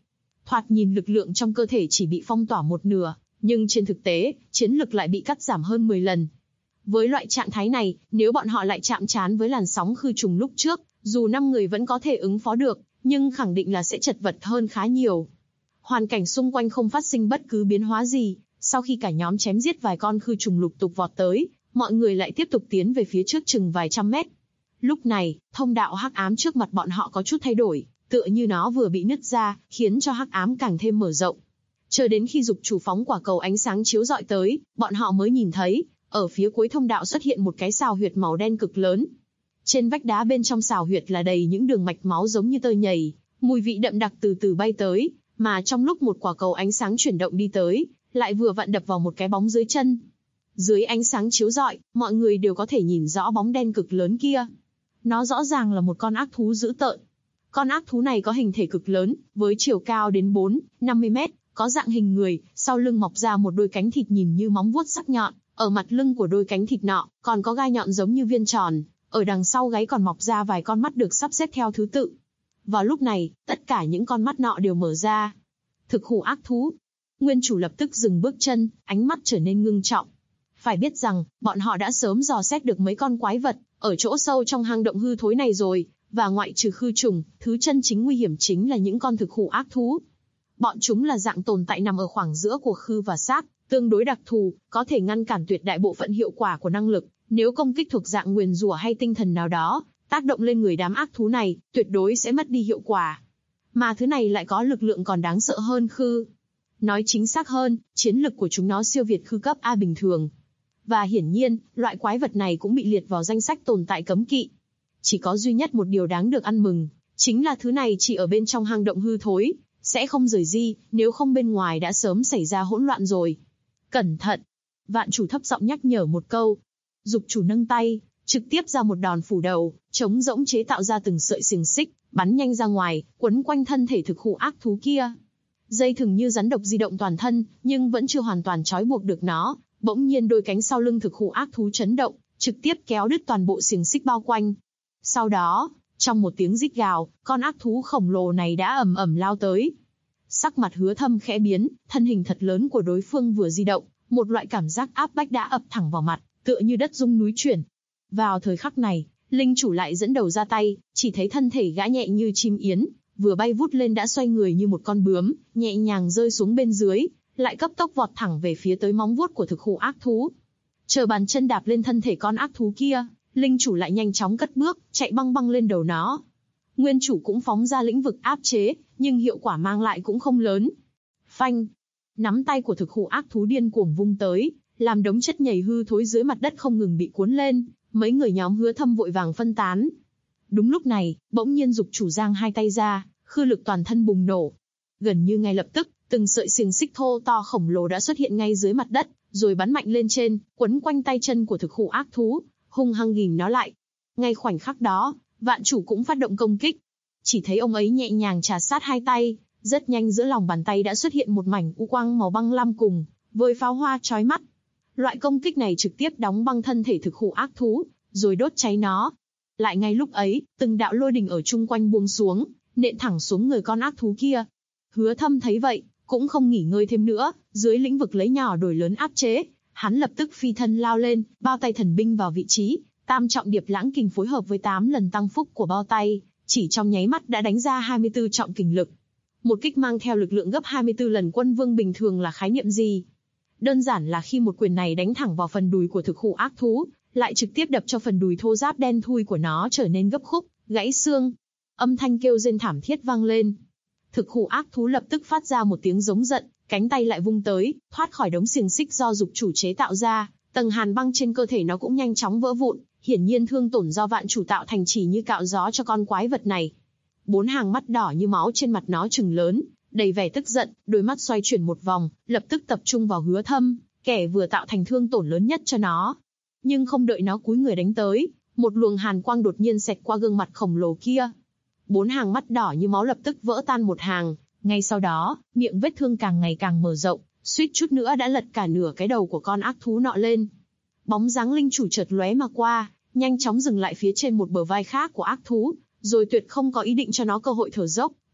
Thoạt nhìn lực lượng trong cơ thể chỉ bị phong tỏa một nửa, nhưng trên thực tế, chiến lực lại bị cắt giảm hơn 10 lần. Với loại trạng thái này, nếu bọn họ lại chạm trán với làn sóng khư trùng lúc trước, dù 5 người vẫn có thể ứng phó được, nhưng khẳng định là sẽ chật vật hơn khá nhiều. Hoàn cảnh xung quanh không phát sinh bất cứ biến hóa gì, sau khi cả nhóm chém giết vài con khư trùng lục tục vọt tới, mọi người lại tiếp tục tiến về phía trước chừng vài trăm mét. Lúc này, thông đạo hắc ám trước mặt bọn họ có chút thay đổi, tựa như nó vừa bị nứt ra, khiến cho hắc ám càng thêm mở rộng. Chờ đến khi dục chủ phóng quả cầu ánh sáng chiếu rọi tới, bọn họ mới nhìn thấy, ở phía cuối thông đạo xuất hiện một cái sào huyệt màu đen cực lớn. Trên vách đá bên trong sào huyệt là đầy những đường mạch máu giống như tơ nhầy, mùi vị đậm đặc từ từ bay tới, mà trong lúc một quả cầu ánh sáng chuyển động đi tới, lại vừa vặn đập vào một cái bóng dưới chân. Dưới ánh sáng chiếu rọi, mọi người đều có thể nhìn rõ bóng đen cực lớn kia. Nó rõ ràng là một con ác thú dữ tợn. Con ác thú này có hình thể cực lớn, với chiều cao đến 4-50 mét, có dạng hình người, sau lưng mọc ra một đôi cánh thịt nhìn như móng vuốt sắc nhọn, ở mặt lưng của đôi cánh thịt nọ, còn có gai nhọn giống như viên tròn, ở đằng sau gáy còn mọc ra vài con mắt được sắp xếp theo thứ tự. Vào lúc này, tất cả những con mắt nọ đều mở ra. Thực hủ ác thú. Nguyên chủ lập tức dừng bước chân, ánh mắt trở nên ngưng trọng. Phải biết rằng, bọn họ đã sớm dò xét được mấy con quái vật, ở chỗ sâu trong hang động hư thối này rồi, và ngoại trừ khư trùng, thứ chân chính nguy hiểm chính là những con thực hủ ác thú. Bọn chúng là dạng tồn tại nằm ở khoảng giữa của khư và xác, tương đối đặc thù, có thể ngăn cản tuyệt đại bộ phận hiệu quả của năng lực, nếu công kích thuộc dạng nguyền rủa hay tinh thần nào đó, tác động lên người đám ác thú này, tuyệt đối sẽ mất đi hiệu quả. Mà thứ này lại có lực lượng còn đáng sợ hơn khư. Nói chính xác hơn, chiến lực của chúng nó siêu việt khư cấp A bình thường. Và hiển nhiên, loại quái vật này cũng bị liệt vào danh sách tồn tại cấm kỵ. Chỉ có duy nhất một điều đáng được ăn mừng, chính là thứ này chỉ ở bên trong hang động hư thối, sẽ không rời di, nếu không bên ngoài đã sớm xảy ra hỗn loạn rồi. Cẩn thận! Vạn chủ thấp giọng nhắc nhở một câu. Dục chủ nâng tay, trực tiếp ra một đòn phủ đầu, trống rỗng chế tạo ra từng sợi xiềng xích, bắn nhanh ra ngoài, quấn quanh thân thể thực hủ ác thú kia. Dây thừng như rắn độc di động toàn thân, nhưng vẫn chưa hoàn toàn trói buộc được nó. Bỗng nhiên đôi cánh sau lưng thực hủ ác thú chấn động, trực tiếp kéo đứt toàn bộ xiềng xích bao quanh. Sau đó, trong một tiếng rít gào, con ác thú khổng lồ này đã ầm ầm lao tới. Sắc mặt Hứa Thâm khẽ biến, thân hình thật lớn của đối phương vừa di động, một loại cảm giác áp bách đã ập thẳng vào mặt, tựa như đất rung núi chuyển. Vào thời khắc này, linh chủ lại dẫn đầu ra tay, chỉ thấy thân thể gã nhẹ như chim yến, vừa bay vút lên đã xoay người như một con bướm, nhẹ nhàng rơi xuống bên dưới, lại cấp tốc vọt thẳng về phía tới móng vuốt của thực hủ ác thú. Chờ bàn chân đạp lên thân thể con ác thú kia, linh chủ lại nhanh chóng cất bước, chạy băng băng lên đầu nó. Nguyên chủ cũng phóng ra lĩnh vực áp chế, nhưng hiệu quả mang lại cũng không lớn. Phanh! Nắm tay của thực hủ ác thú điên cuồng vung tới, làm đống chất nhầy hư thối dưới mặt đất không ngừng bị cuốn lên, mấy người nhóm Hứa Thâm vội vàng phân tán. Đúng lúc này, bỗng nhiên dục chủ giang hai tay ra, khư lực toàn thân bùng nổ. Gần như ngay lập tức, từng sợi xiềng xích thô to khổng lồ đã xuất hiện ngay dưới mặt đất, rồi bắn mạnh lên trên, quấn quanh tay chân của thực hủ ác thú, hung hăng ghìm nó lại. Ngay khoảnh khắc đó, vạn chủ cũng phát động công kích. Chỉ thấy ông ấy nhẹ nhàng trà sát hai tay, rất nhanh giữa lòng bàn tay đã xuất hiện một mảnh u quang màu băng lam cùng với pháo hoa chói mắt. Loại công kích này trực tiếp đóng băng thân thể thực hủ ác thú, rồi đốt cháy nó. Lại ngay lúc ấy, từng đạo lôi đình ở chung quanh buông xuống, nện thẳng xuống người con ác thú kia. Hứa Thâm thấy vậy, cũng không nghỉ ngơi thêm nữa, dưới lĩnh vực lấy nhỏ đổi lớn áp chế, hắn lập tức phi thân lao lên, bao tay thần binh vào vị trí, tam trọng điệp lãng kình phối hợp với 8 lần tăng phúc của bao tay, chỉ trong nháy mắt đã đánh ra 24 trọng kình lực. Một kích mang theo lực lượng gấp 24 lần quân vương bình thường là khái niệm gì? Đơn giản là khi một quyền này đánh thẳng vào phần đùi của thực hủ ác thú, lại trực tiếp đập cho phần đùi thô ráp đen thui của nó trở nên gấp khúc, gãy xương. Âm thanh kêu rên thảm thiết vang lên. Thực hủ ác thú lập tức phát ra một tiếng giống giận, cánh tay lại vung tới, thoát khỏi đống xiềng xích do dục chủ chế tạo ra, tầng hàn băng trên cơ thể nó cũng nhanh chóng vỡ vụn, hiển nhiên thương tổn do vạn chủ tạo thành chỉ như cạo gió cho con quái vật này. 4 hàng mắt đỏ như máu trên mặt nó trừng lớn, đầy vẻ tức giận, đôi mắt xoay chuyển một vòng, lập tức tập trung vào Hứa Thâm, kẻ vừa tạo thành thương tổn lớn nhất cho nó. Nhưng không đợi nó cúi người đánh tới, một luồng hàn quang đột nhiên xẹt qua gương mặt khổng lồ kia. 4 hàng mắt đỏ như máu lập tức vỡ tan một hàng, ngay sau đó, miệng vết thương càng ngày càng mở rộng, suýt chút nữa đã lật cả nửa cái đầu của con ác thú nọ lên. Bóng dáng linh chủ chợt lóe mà qua, nhanh chóng dừng lại phía trên một bờ vai khác của ác thú, rồi tuyệt không có ý định cho nó cơ hội thở dốc,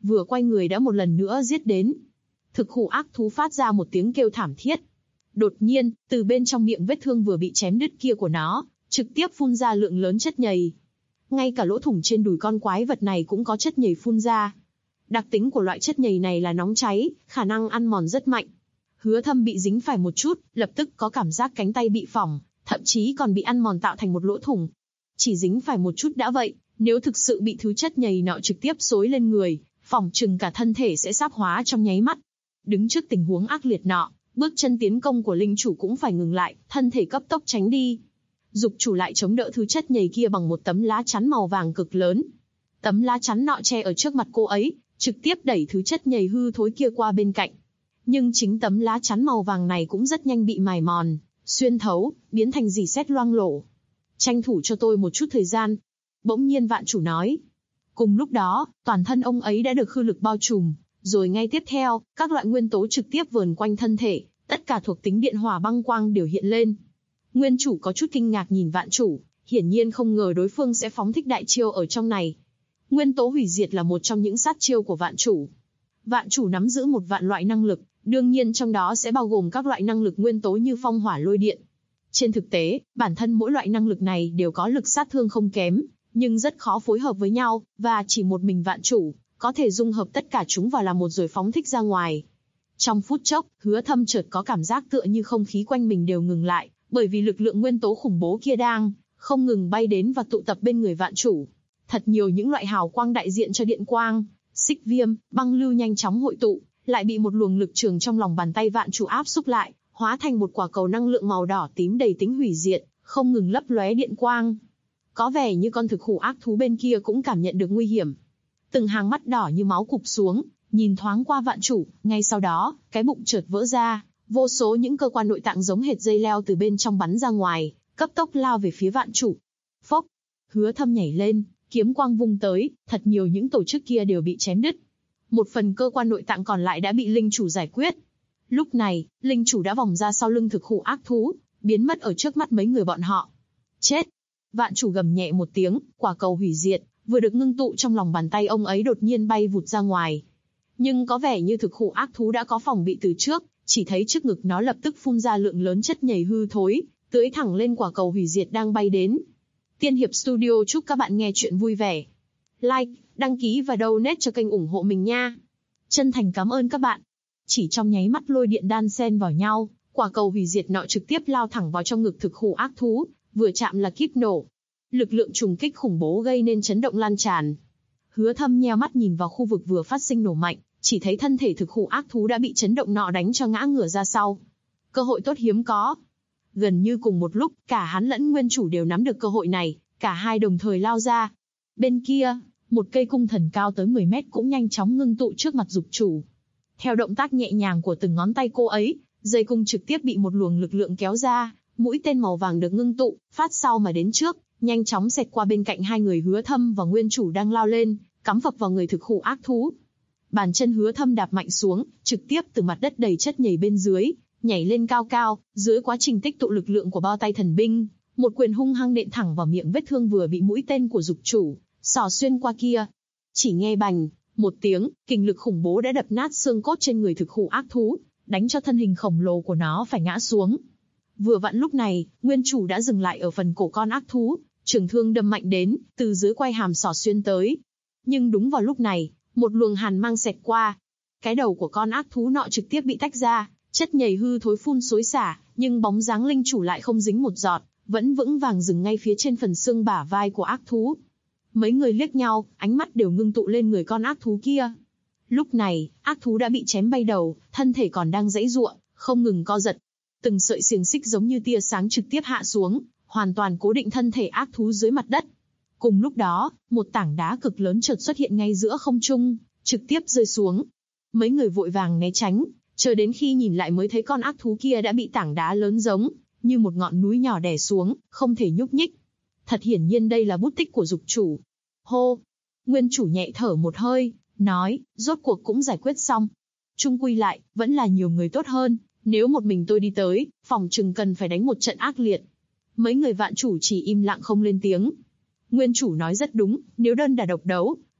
vừa quay người đã một lần nữa giết đến. Thực hủ ác thú phát ra một tiếng kêu thảm thiết. Đột nhiên, từ bên trong miệng vết thương vừa bị chém đứt kia của nó, trực tiếp phun ra lượng lớn chất nhầy. Ngay cả lỗ thủng trên đùi con quái vật này cũng có chất nhầy phun ra. Đặc tính của loại chất nhầy này là nóng cháy, khả năng ăn mòn rất mạnh. Hứa Thâm bị dính phải một chút, lập tức có cảm giác cánh tay bị phỏng, thậm chí còn bị ăn mòn tạo thành một lỗ thủng. Chỉ dính phải một chút đã vậy, nếu thực sự bị thứ chất nhầy nọ trực tiếp xối lên người, phỏng chừng cả thân thể sẽ sáp hóa trong nháy mắt. Đứng trước tình huống ác liệt nọ, bước chân tiến công của linh chủ cũng phải ngừng lại, thân thể cấp tốc tránh đi. Dục chủ lại chống đỡ thứ chất nhầy kia bằng một tấm lá chắn màu vàng cực lớn. Tấm lá chắn nọ che ở trước mặt cô ấy, trực tiếp đẩy thứ chất nhầy hư thối kia qua bên cạnh. Nhưng chính tấm lá chắn màu vàng này cũng rất nhanh bị mài mòn, xuyên thấu, biến thành rỉ sét loang lổ. Tranh thủ cho tôi một chút thời gian. Bỗng nhiên vạn chủ nói. Cùng lúc đó, toàn thân ông ấy đã được khư lực bao trùm, rồi ngay tiếp theo, các loại nguyên tố trực tiếp vờn quanh thân thể, tất cả thuộc tính điện hỏa băng quang đều hiện lên. Nguyên chủ có chút kinh ngạc nhìn vạn chủ, hiển nhiên không ngờ đối phương sẽ phóng thích đại chiêu ở trong này. Nguyên tố hủy diệt là một trong những sát chiêu của vạn chủ. Vạn chủ nắm giữ một vạn loại năng lực, đương nhiên trong đó sẽ bao gồm các loại năng lực nguyên tố như phong hỏa lôi điện. Trên thực tế, bản thân mỗi loại năng lực này đều có lực sát thương không kém, nhưng rất khó phối hợp với nhau, và chỉ một mình vạn chủ có thể dung hợp tất cả chúng vào làm một rồi phóng thích ra ngoài. Trong phút chốc, Hứa Thâm chợt có cảm giác tựa như không khí quanh mình đều ngừng lại, bởi vì lực lượng nguyên tố khủng bố kia đang không ngừng bay đến và tụ tập bên người vạn chủ. Thật nhiều những loại hào quang đại diện cho điện quang, xích viêm, băng lưu nhanh chóng hội tụ, lại bị một luồng lực trường trong lòng bàn tay vạn chủ áp xúc lại, hóa thành một quả cầu năng lượng màu đỏ tím đầy tính hủy diệt, không ngừng lấp lóe điện quang. Có vẻ như con thực hủ ác thú bên kia cũng cảm nhận được nguy hiểm. Từng hàng mắt đỏ như máu cụp xuống, nhìn thoáng qua vạn chủ, ngay sau đó, cái bụng chợt vỡ ra, vô số những cơ quan nội tạng giống hệt dây leo từ bên trong bắn ra ngoài, cấp tốc lao về phía vạn chủ. Phốc, Hứa Thâm nhảy lên, kiếm quang vung tới, thật nhiều những tổ chức kia đều bị chém đứt. Một phần cơ quan nội tạng còn lại đã bị linh chủ giải quyết. Lúc này, linh chủ đã vòng ra sau lưng thực hủ ác thú, biến mất ở trước mắt mấy người bọn họ. Chết! Vạn chủ gầm nhẹ một tiếng, quả cầu hủy diệt vừa được ngưng tụ trong lòng bàn tay ông ấy đột nhiên bay vụt ra ngoài. Nhưng có vẻ như thực hủ ác thú đã có phòng bị từ trước, chỉ thấy trước ngực nó lập tức phun ra lượng lớn chất nhầy hư thối, tưới thẳng lên quả cầu hủy diệt đang bay đến. Tiên Hiệp Studio chúc các bạn nghe chuyện vui vẻ. Like, đăng ký và donate cho kênh ủng hộ mình nha. Chân thành cảm ơn các bạn. Chỉ trong nháy mắt lôi điện đan xen vào nhau, quả cầu hủy diệt nọ trực tiếp lao thẳng vào trong ngực thực hủ ác thú, vừa chạm là kíp nổ. Lực lượng trùng kích khủng bố gây nên chấn động lan tràn. Hứa Thâm nheo mắt nhìn vào khu vực vừa phát sinh nổ mạnh, chỉ thấy thân thể thực hủ ác thú đã bị chấn động nọ đánh cho ngã ngửa ra sau. Cơ hội tốt hiếm có. Gần như cùng một lúc, cả hắn lẫn nguyên chủ đều nắm được cơ hội này, cả hai đồng thời lao ra. Bên kia, một cây cung thần cao tới 10 mét cũng nhanh chóng ngưng tụ trước mặt dục chủ. Theo động tác nhẹ nhàng của từng ngón tay cô ấy, dây cung trực tiếp bị một luồng lực lượng kéo ra, mũi tên màu vàng được ngưng tụ, phát sau mà đến trước, nhanh chóng xẹt qua bên cạnh hai người Hứa Thâm và nguyên chủ đang lao lên, cắm phập vào người thực hủ ác thú. Bàn chân Hứa Thâm đạp mạnh xuống, trực tiếp từ mặt đất đầy chất nhầy bên dưới, nhảy lên cao cao, dưới quá trình tích tụ lực lượng của bao tay thần binh, một quyền hung hăng nện thẳng vào miệng vết thương vừa bị mũi tên của dục chủ xỏ xuyên qua kia. Chỉ nghe bành một tiếng, kình lực khủng bố đã đập nát xương cốt trên người thực hủ ác thú, đánh cho thân hình khổng lồ của nó phải ngã xuống. Vừa vặn lúc này, nguyên chủ đã dừng lại ở phần cổ con ác thú, trường thương đâm mạnh đến, từ dưới quai hàm xỏ xuyên tới. Nhưng đúng vào lúc này, một luồng hàn mang xẹt qua. Cái đầu của con ác thú nọ trực tiếp bị tách ra, chất nhầy hư thối phun xối xả, nhưng bóng dáng linh chủ lại không dính một giọt, vẫn vững vàng dừng ngay phía trên phần xương bả vai của ác thú. Mấy người liếc nhau, ánh mắt đều ngưng tụ lên người con ác thú kia. Lúc này, ác thú đã bị chém bay đầu, thân thể còn đang giãy giụa, không ngừng co giật. Từng sợi xiềng xích giống như tia sáng trực tiếp hạ xuống, hoàn toàn cố định thân thể ác thú dưới mặt đất. Cùng lúc đó, một tảng đá cực lớn chợt xuất hiện ngay giữa không trung, trực tiếp rơi xuống. Mấy người vội vàng né tránh, chờ đến khi nhìn lại mới thấy con ác thú kia đã bị tảng đá lớn giống như một ngọn núi nhỏ đè xuống, không thể nhúc nhích. Thật hiển nhiên đây là bút tích của dục chủ. Hô! Nguyên chủ nhẹ thở một hơi, nói, rốt cuộc cũng giải quyết xong. Chung quy lại, vẫn là nhiều người tốt hơn, nếu một mình tôi đi tới, phòng chừng cần phải đánh một trận ác liệt. Mấy người vạn chủ chỉ im lặng không lên tiếng. Nguyên chủ nói rất đúng, nếu đơn đả độc đấu,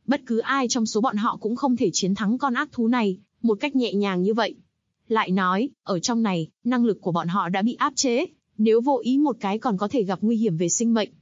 Bất cứ ai trong số bọn họ cũng không thể chiến thắng con ác thú này, một cách nhẹ nhàng như vậy. Lại nói, ở trong này, năng lực của bọn họ đã bị áp chế, nếu vô ý một cái còn có thể gặp nguy hiểm về sinh mệnh.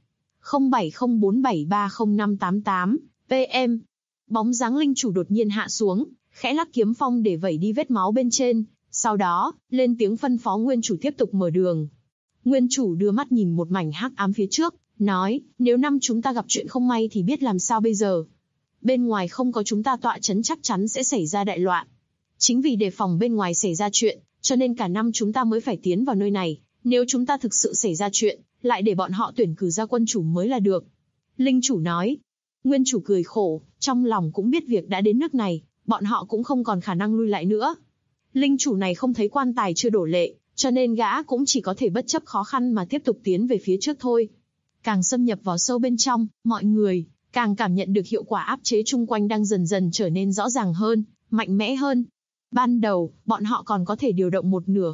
0704730588, PM. Bóng dáng linh chủ đột nhiên hạ xuống, khẽ lắc kiếm phong để vẩy đi vết máu bên trên, sau đó, lên tiếng phân phó nguyên chủ tiếp tục mở đường. Nguyên chủ đưa mắt nhìn một mảnh hắc ám phía trước, nói, nếu năm chúng ta gặp chuyện không may thì biết làm sao bây giờ. Bên ngoài không có chúng ta tọa chấn chắc chắn sẽ xảy ra đại loạn. Chính vì đề phòng bên ngoài xảy ra chuyện, cho nên cả năm chúng ta mới phải tiến vào nơi này. Nếu chúng ta thực sự xảy ra chuyện, lại để bọn họ tuyển cử ra quân chủ mới là được. Linh chủ nói. Nguyên chủ cười khổ, trong lòng cũng biết việc đã đến nước này, bọn họ cũng không còn khả năng lui lại nữa. Linh chủ này không thấy quan tài chưa đổ lệ, cho nên gã cũng chỉ có thể bất chấp khó khăn mà tiếp tục tiến về phía trước thôi. Càng xâm nhập vào sâu bên trong, mọi người càng cảm nhận được hiệu quả áp chế chung quanh đang dần dần trở nên rõ ràng hơn, mạnh mẽ hơn. Ban đầu, bọn họ còn có thể điều động một nửa.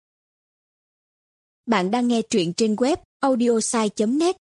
Bạn đang nghe truyện trên web audiosai.net.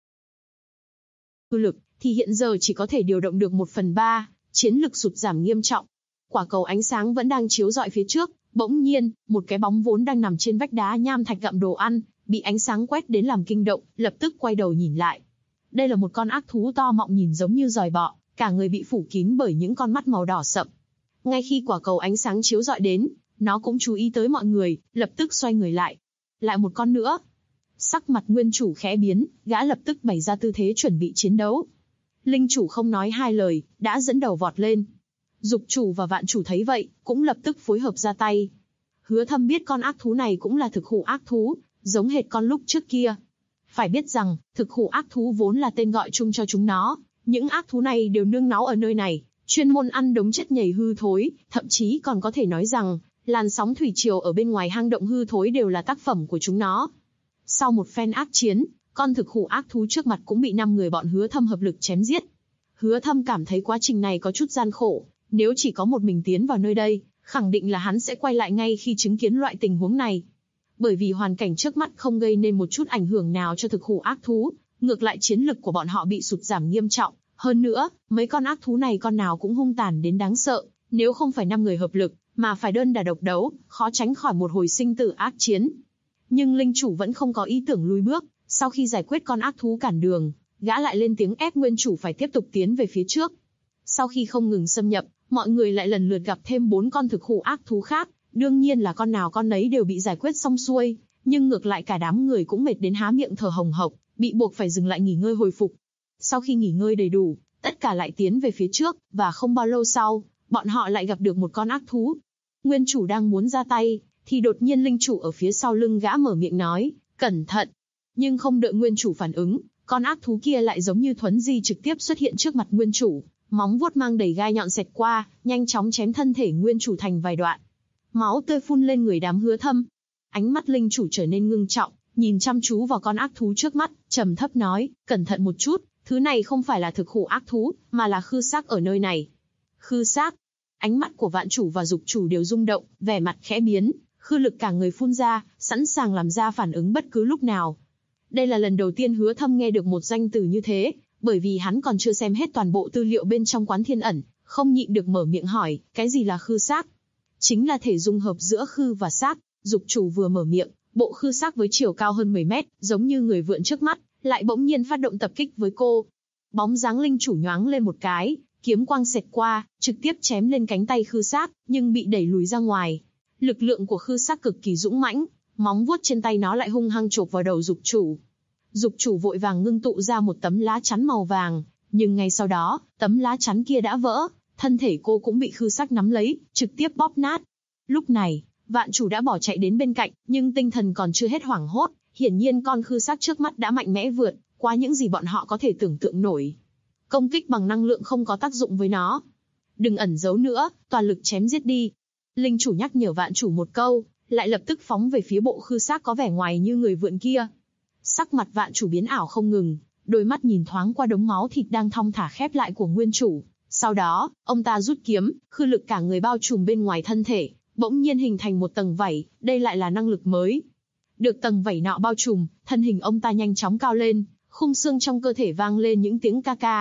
Lực thì hiện giờ chỉ có thể điều động được 1/3, chiến lực sụt giảm nghiêm trọng. Quả cầu ánh sáng vẫn đang chiếu rọi phía trước, bỗng nhiên, một cái bóng vốn đang nằm trên vách đá nham thạch gặm đồ ăn, bị ánh sáng quét đến làm kinh động, lập tức quay đầu nhìn lại. Đây là một con ác thú to mọng nhìn giống như giòi bọ, cả người bị phủ kín bởi những con mắt màu đỏ sậm. Ngay khi quả cầu ánh sáng chiếu rọi đến, nó cũng chú ý tới mọi người, lập tức xoay người lại. Lại một con nữa. Sắc mặt nguyên chủ khẽ biến, gã lập tức bày ra tư thế chuẩn bị chiến đấu. Linh chủ không nói hai lời, đã dẫn đầu vọt lên. Dục chủ và vạn chủ thấy vậy, cũng lập tức phối hợp ra tay. Hứa Thâm biết con ác thú này cũng là thực hủ ác thú, giống hệt con lúc trước kia. Phải biết rằng, thực hủ ác thú vốn là tên gọi chung cho chúng nó. Những ác thú này đều nương náu ở nơi này, chuyên môn ăn đống chất nhầy hư thối, thậm chí còn có thể nói rằng, làn sóng thủy triều ở bên ngoài hang động hư thối đều là tác phẩm của chúng nó. Sau một phen ác chiến, con thực hủ ác thú trước mặt cũng bị 5 người bọn Hứa Thâm hợp lực chém giết. Hứa Thâm cảm thấy quá trình này có chút gian khổ, nếu chỉ có một mình tiến vào nơi đây, khẳng định là hắn sẽ quay lại ngay khi chứng kiến loại tình huống này. Bởi vì hoàn cảnh trước mắt không gây nên một chút ảnh hưởng nào cho thực hủ ác thú, ngược lại chiến lực của bọn họ bị sụt giảm nghiêm trọng. Hơn nữa, mấy con ác thú này con nào cũng hung tàn đến đáng sợ, nếu không phải 5 người hợp lực, mà phải đơn đả độc đấu, khó tránh khỏi một hồi sinh tử ác chiến. Nhưng linh chủ vẫn không có ý tưởng lùi bước, sau khi giải quyết con ác thú cản đường, gã lại lên tiếng ép nguyên chủ phải tiếp tục tiến về phía trước. Sau khi không ngừng xâm nhập, mọi người lại lần lượt gặp thêm 4 con thực hủ ác thú khác, đương nhiên là con nào con nấy đều bị giải quyết xong xuôi, nhưng ngược lại cả đám người cũng mệt đến há miệng thở hồng hộc, bị buộc phải dừng lại nghỉ ngơi hồi phục. Sau khi nghỉ ngơi đầy đủ, tất cả lại tiến về phía trước, và không bao lâu sau, bọn họ lại gặp được một con ác thú. Nguyên chủ đang muốn ra tay, thì đột nhiên linh chủ ở phía sau lưng gã mở miệng nói, cẩn thận. Nhưng không đợi nguyên chủ phản ứng, con ác thú kia lại giống như thuấn di trực tiếp xuất hiện trước mặt nguyên chủ, móng vuốt mang đầy gai nhọn xẹt qua, nhanh chóng chém thân thể nguyên chủ thành vài đoạn. Máu tươi phun lên người đám Hứa Thâm. Ánh mắt linh chủ trở nên ngưng trọng, nhìn chăm chú vào con ác thú trước mắt, trầm thấp nói, cẩn thận một chút, thứ này không phải là thực hủ ác thú, mà là khư xác ở nơi này. Khư xác. Ánh mắt của vạn chủ và dục chủ đều rung động, vẻ mặt khẽ biến, khư lực cả người phun ra, sẵn sàng làm ra phản ứng bất cứ lúc nào. Đây là lần đầu tiên Hứa Thâm nghe được một danh từ như thế, bởi vì hắn còn chưa xem hết toàn bộ tư liệu bên trong Quán Thiên Ẩn, không nhịn được mở miệng hỏi, cái gì là khư xác? Chính là thể dung hợp giữa khư và xác. Dục chủ vừa mở miệng, bộ khư xác với chiều cao hơn 10 mét, giống như người vượn trước mắt, lại bỗng nhiên phát động tập kích với cô. Bóng dáng linh chủ nhoáng lên một cái, kiếm quang xẹt qua, trực tiếp chém lên cánh tay khư xác, nhưng bị đẩy lùi ra ngoài. Lực lượng của khư xác cực kỳ dũng mãnh, móng vuốt trên tay nó lại hung hăng chộp vào đầu dục chủ. Dục chủ vội vàng ngưng tụ ra một tấm lá chắn màu vàng, nhưng ngay sau đó, tấm lá chắn kia đã vỡ, thân thể cô cũng bị khư xác nắm lấy, trực tiếp bóp nát. Lúc này, vạn chủ đã bỏ chạy đến bên cạnh, nhưng tinh thần còn chưa hết hoảng hốt, hiển nhiên con khư xác trước mắt đã mạnh mẽ vượt qua những gì bọn họ có thể tưởng tượng nổi. Công kích bằng năng lượng không có tác dụng với nó. Đừng ẩn giấu nữa, toàn lực chém giết đi. Linh chủ nhắc nhở vạn chủ một câu, lại lập tức phóng về phía bộ khư xác có vẻ ngoài như người vượn kia. Sắc mặt vạn chủ biến ảo không ngừng, đôi mắt nhìn thoáng qua đống máu thịt đang thong thả khép lại của nguyên chủ. Sau đó, ông ta rút kiếm, khư lực cả người bao trùm bên ngoài thân thể, bỗng nhiên hình thành một tầng vảy, đây lại là năng lực mới. Được tầng vảy nọ bao trùm, thân hình ông ta nhanh chóng cao lên, khung xương trong cơ thể vang lên những tiếng ca ca,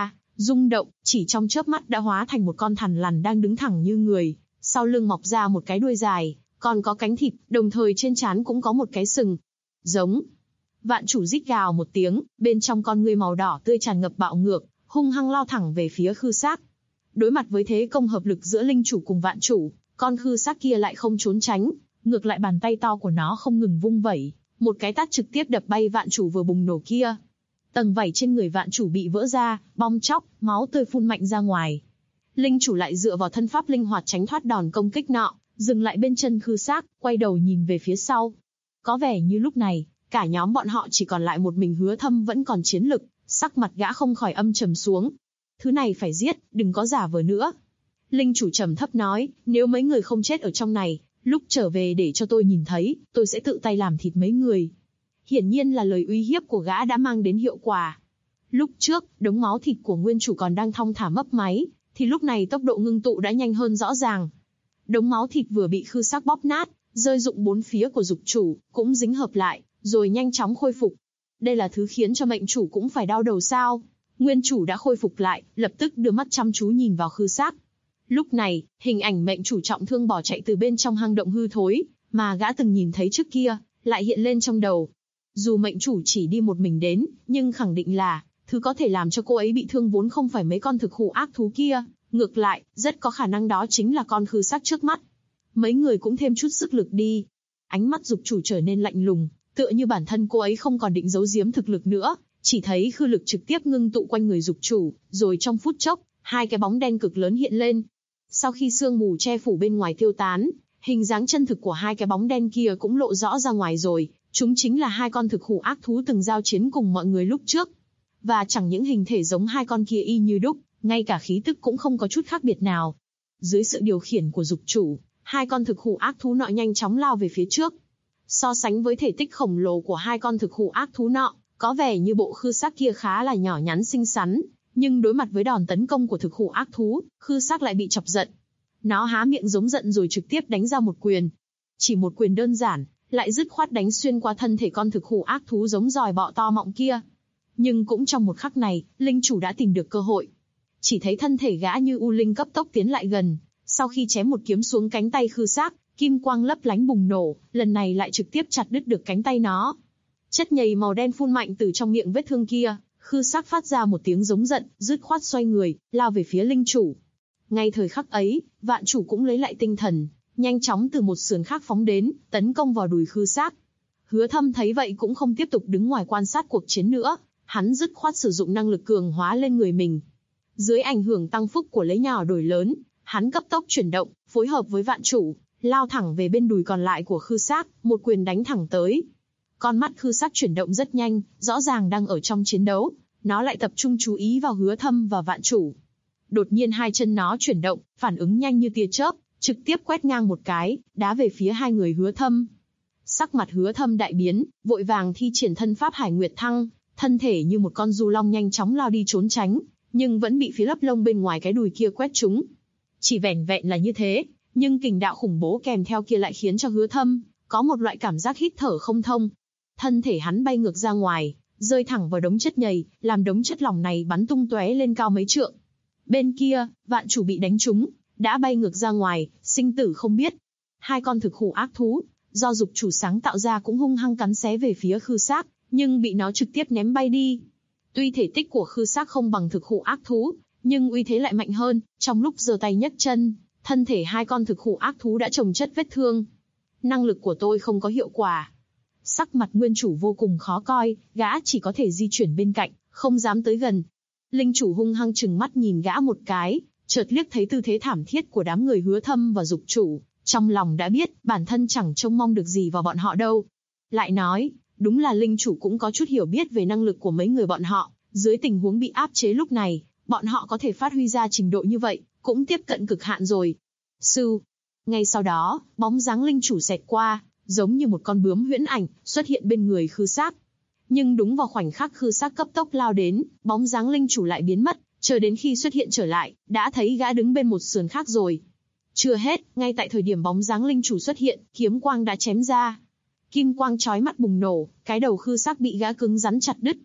rung động, chỉ trong chớp mắt đã hóa thành một con thằn lằn đang đứng thẳng như người, sau lưng mọc ra một cái đuôi dài, còn có cánh thịt, đồng thời trên trán cũng có một cái sừng. Giống. Vạn chủ rít gào một tiếng, bên trong con ngươi màu đỏ tươi tràn ngập bạo ngược, hung hăng lao thẳng về phía khư xác. Đối mặt với thế công hợp lực giữa linh chủ cùng vạn chủ, con khư xác kia lại không trốn tránh, ngược lại bàn tay to của nó không ngừng vung vẩy, một cái tát trực tiếp đập bay vạn chủ vừa bùng nổ kia. Tầng vảy trên người vạn chủ bị vỡ ra, bong tróc, máu tươi phun mạnh ra ngoài. Linh chủ lại dựa vào thân pháp linh hoạt tránh thoát đòn công kích nọ, dừng lại bên chân khư xác, quay đầu nhìn về phía sau. Có vẻ như lúc này, cả nhóm bọn họ chỉ còn lại một mình Hứa Thâm vẫn còn chiến lực, sắc mặt gã không khỏi âm trầm xuống. Thứ này phải giết, đừng có giả vờ nữa. Linh chủ trầm thấp nói, nếu mấy người không chết ở trong này, lúc trở về để cho tôi nhìn thấy, tôi sẽ tự tay làm thịt mấy người. Hiển nhiên là lời uy hiếp của gã đã mang đến hiệu quả. Lúc trước, đống máu thịt của nguyên chủ còn đang thong thả mấp máy, thì lúc này tốc độ ngưng tụ đã nhanh hơn rõ ràng. Đống máu thịt vừa bị khư xác bóp nát, rơi rụng bốn phía của dục chủ, cũng dính hợp lại, rồi nhanh chóng khôi phục. Đây là thứ khiến cho mệnh chủ cũng phải đau đầu sao? Nguyên chủ đã khôi phục lại, lập tức đưa mắt chăm chú nhìn vào khư xác. Lúc này, hình ảnh mệnh chủ trọng thương bỏ chạy từ bên trong hang động hư thối, mà gã từng nhìn thấy trước kia, lại hiện lên trong đầu. Dù mệnh chủ chỉ đi một mình đến, nhưng khẳng định là, thứ có thể làm cho cô ấy bị thương vốn không phải mấy con thực hủ ác thú kia, ngược lại, rất có khả năng đó chính là con khư xác trước mắt. Mấy người cũng thêm chút sức lực đi. Ánh mắt dục chủ trở nên lạnh lùng, tựa như bản thân cô ấy không còn định giấu giếm thực lực nữa, chỉ thấy khư lực trực tiếp ngưng tụ quanh người dục chủ, rồi trong phút chốc, hai cái bóng đen cực lớn hiện lên. Sau khi sương mù che phủ bên ngoài tiêu tán, hình dáng chân thực của hai cái bóng đen kia cũng lộ rõ ra ngoài rồi, chúng chính là hai con thực hủ ác thú từng giao chiến cùng mọi người lúc trước. Và chẳng những hình thể giống hai con kia y như đúc, ngay cả khí tức cũng không có chút khác biệt nào. Dưới sự điều khiển của dục chủ, hai con thực hủ ác thú nọ nhanh chóng lao về phía trước. So sánh với thể tích khổng lồ của hai con thực hủ ác thú nọ, có vẻ như bộ khư xác kia khá là nhỏ nhắn xinh xắn, nhưng đối mặt với đòn tấn công của thực hủ ác thú, khư xác lại bị chọc giận. Nó há miệng giống giận rồi trực tiếp đánh ra một quyền. Chỉ một quyền đơn giản, lại dứt khoát đánh xuyên qua thân thể con thực hủ ác thú giống giòi bọ to mọng kia. Nhưng cũng trong một khắc này, linh chủ đã tìm được cơ hội. Chỉ thấy thân thể gã như u linh cấp tốc tiến lại gần, sau khi chém một kiếm xuống cánh tay khư xác, kim quang lấp lánh bùng nổ, lần này lại trực tiếp chặt đứt được cánh tay nó. Chất nhầy màu đen phun mạnh từ trong miệng vết thương kia, khư xác phát ra một tiếng giống giận, dứt khoát xoay người, lao về phía linh chủ. Ngay thời khắc ấy, vạn chủ cũng lấy lại tinh thần, nhanh chóng từ một sườn khác phóng đến, tấn công vào đùi khư xác. Hứa Thâm thấy vậy cũng không tiếp tục đứng ngoài quan sát cuộc chiến nữa, hắn dứt khoát sử dụng năng lực cường hóa lên người mình. Dưới ảnh hưởng tăng phúc của lấy nhỏ đổi lớn, hắn cấp tốc chuyển động, phối hợp với vạn chủ, lao thẳng về bên đùi còn lại của khư xác, một quyền đánh thẳng tới. Con mắt khư xác chuyển động rất nhanh, rõ ràng đang ở trong chiến đấu, nó lại tập trung chú ý vào Hứa Thâm và vạn chủ. Đột nhiên hai chân nó chuyển động, phản ứng nhanh như tia chớp, trực tiếp quét ngang một cái, đá về phía hai người Hứa Thâm. Sắc mặt Hứa Thâm đại biến, vội vàng thi triển thân pháp Hải Nguyệt Thăng, thân thể như một con du long nhanh chóng lao đi trốn tránh, nhưng vẫn bị phía lấp lông bên ngoài cái đùi kia quét trúng. Chỉ vẻn vẹn là như thế, nhưng kình đạo khủng bố kèm theo kia lại khiến cho Hứa Thâm có một loại cảm giác hít thở không thông. Thân thể hắn bay ngược ra ngoài, rơi thẳng vào đống chất nhầy, làm đống chất lỏng này bắn tung tóe lên cao mấy trượng. Bên kia, vạn chủ bị đánh trúng, đã bay ngược ra ngoài, sinh tử không biết. Hai con thực hủ ác thú, do dục chủ sáng tạo ra cũng hung hăng cắn xé về phía khư xác, nhưng bị nó trực tiếp ném bay đi. Tuy thể tích của khư xác không bằng thực hủ ác thú, nhưng uy thế lại mạnh hơn, trong lúc giơ tay nhấc chân, thân thể hai con thực hủ ác thú đã chồng chất vết thương. Năng lực của tôi không có hiệu quả. Sắc mặt nguyên chủ vô cùng khó coi, gã chỉ có thể di chuyển bên cạnh, không dám tới gần. Linh chủ hung hăng trừng mắt nhìn gã một cái, chợt liếc thấy tư thế thảm thiết của đám người Hứa Thâm và dục chủ, trong lòng đã biết bản thân chẳng trông mong được gì vào bọn họ đâu. Lại nói, đúng là linh chủ cũng có chút hiểu biết về năng lực của mấy người bọn họ, dưới tình huống bị áp chế lúc này, bọn họ có thể phát huy ra trình độ như vậy, cũng tiếp cận cực hạn rồi. Sư. Ngay sau đó, bóng dáng linh chủ xẹt qua, giống như một con bướm huyễn ảnh, xuất hiện bên người khư xác. Nhưng đúng vào khoảnh khắc khư xác cấp tốc lao đến, bóng dáng linh chủ lại biến mất, chờ đến khi xuất hiện trở lại, đã thấy gã đứng bên một sườn khác rồi. Chưa hết, ngay tại thời điểm bóng dáng linh chủ xuất hiện, kiếm quang đã chém ra. Kim quang chói mắt bùng nổ, cái đầu khư xác bị gã cứng rắn chặt đứt.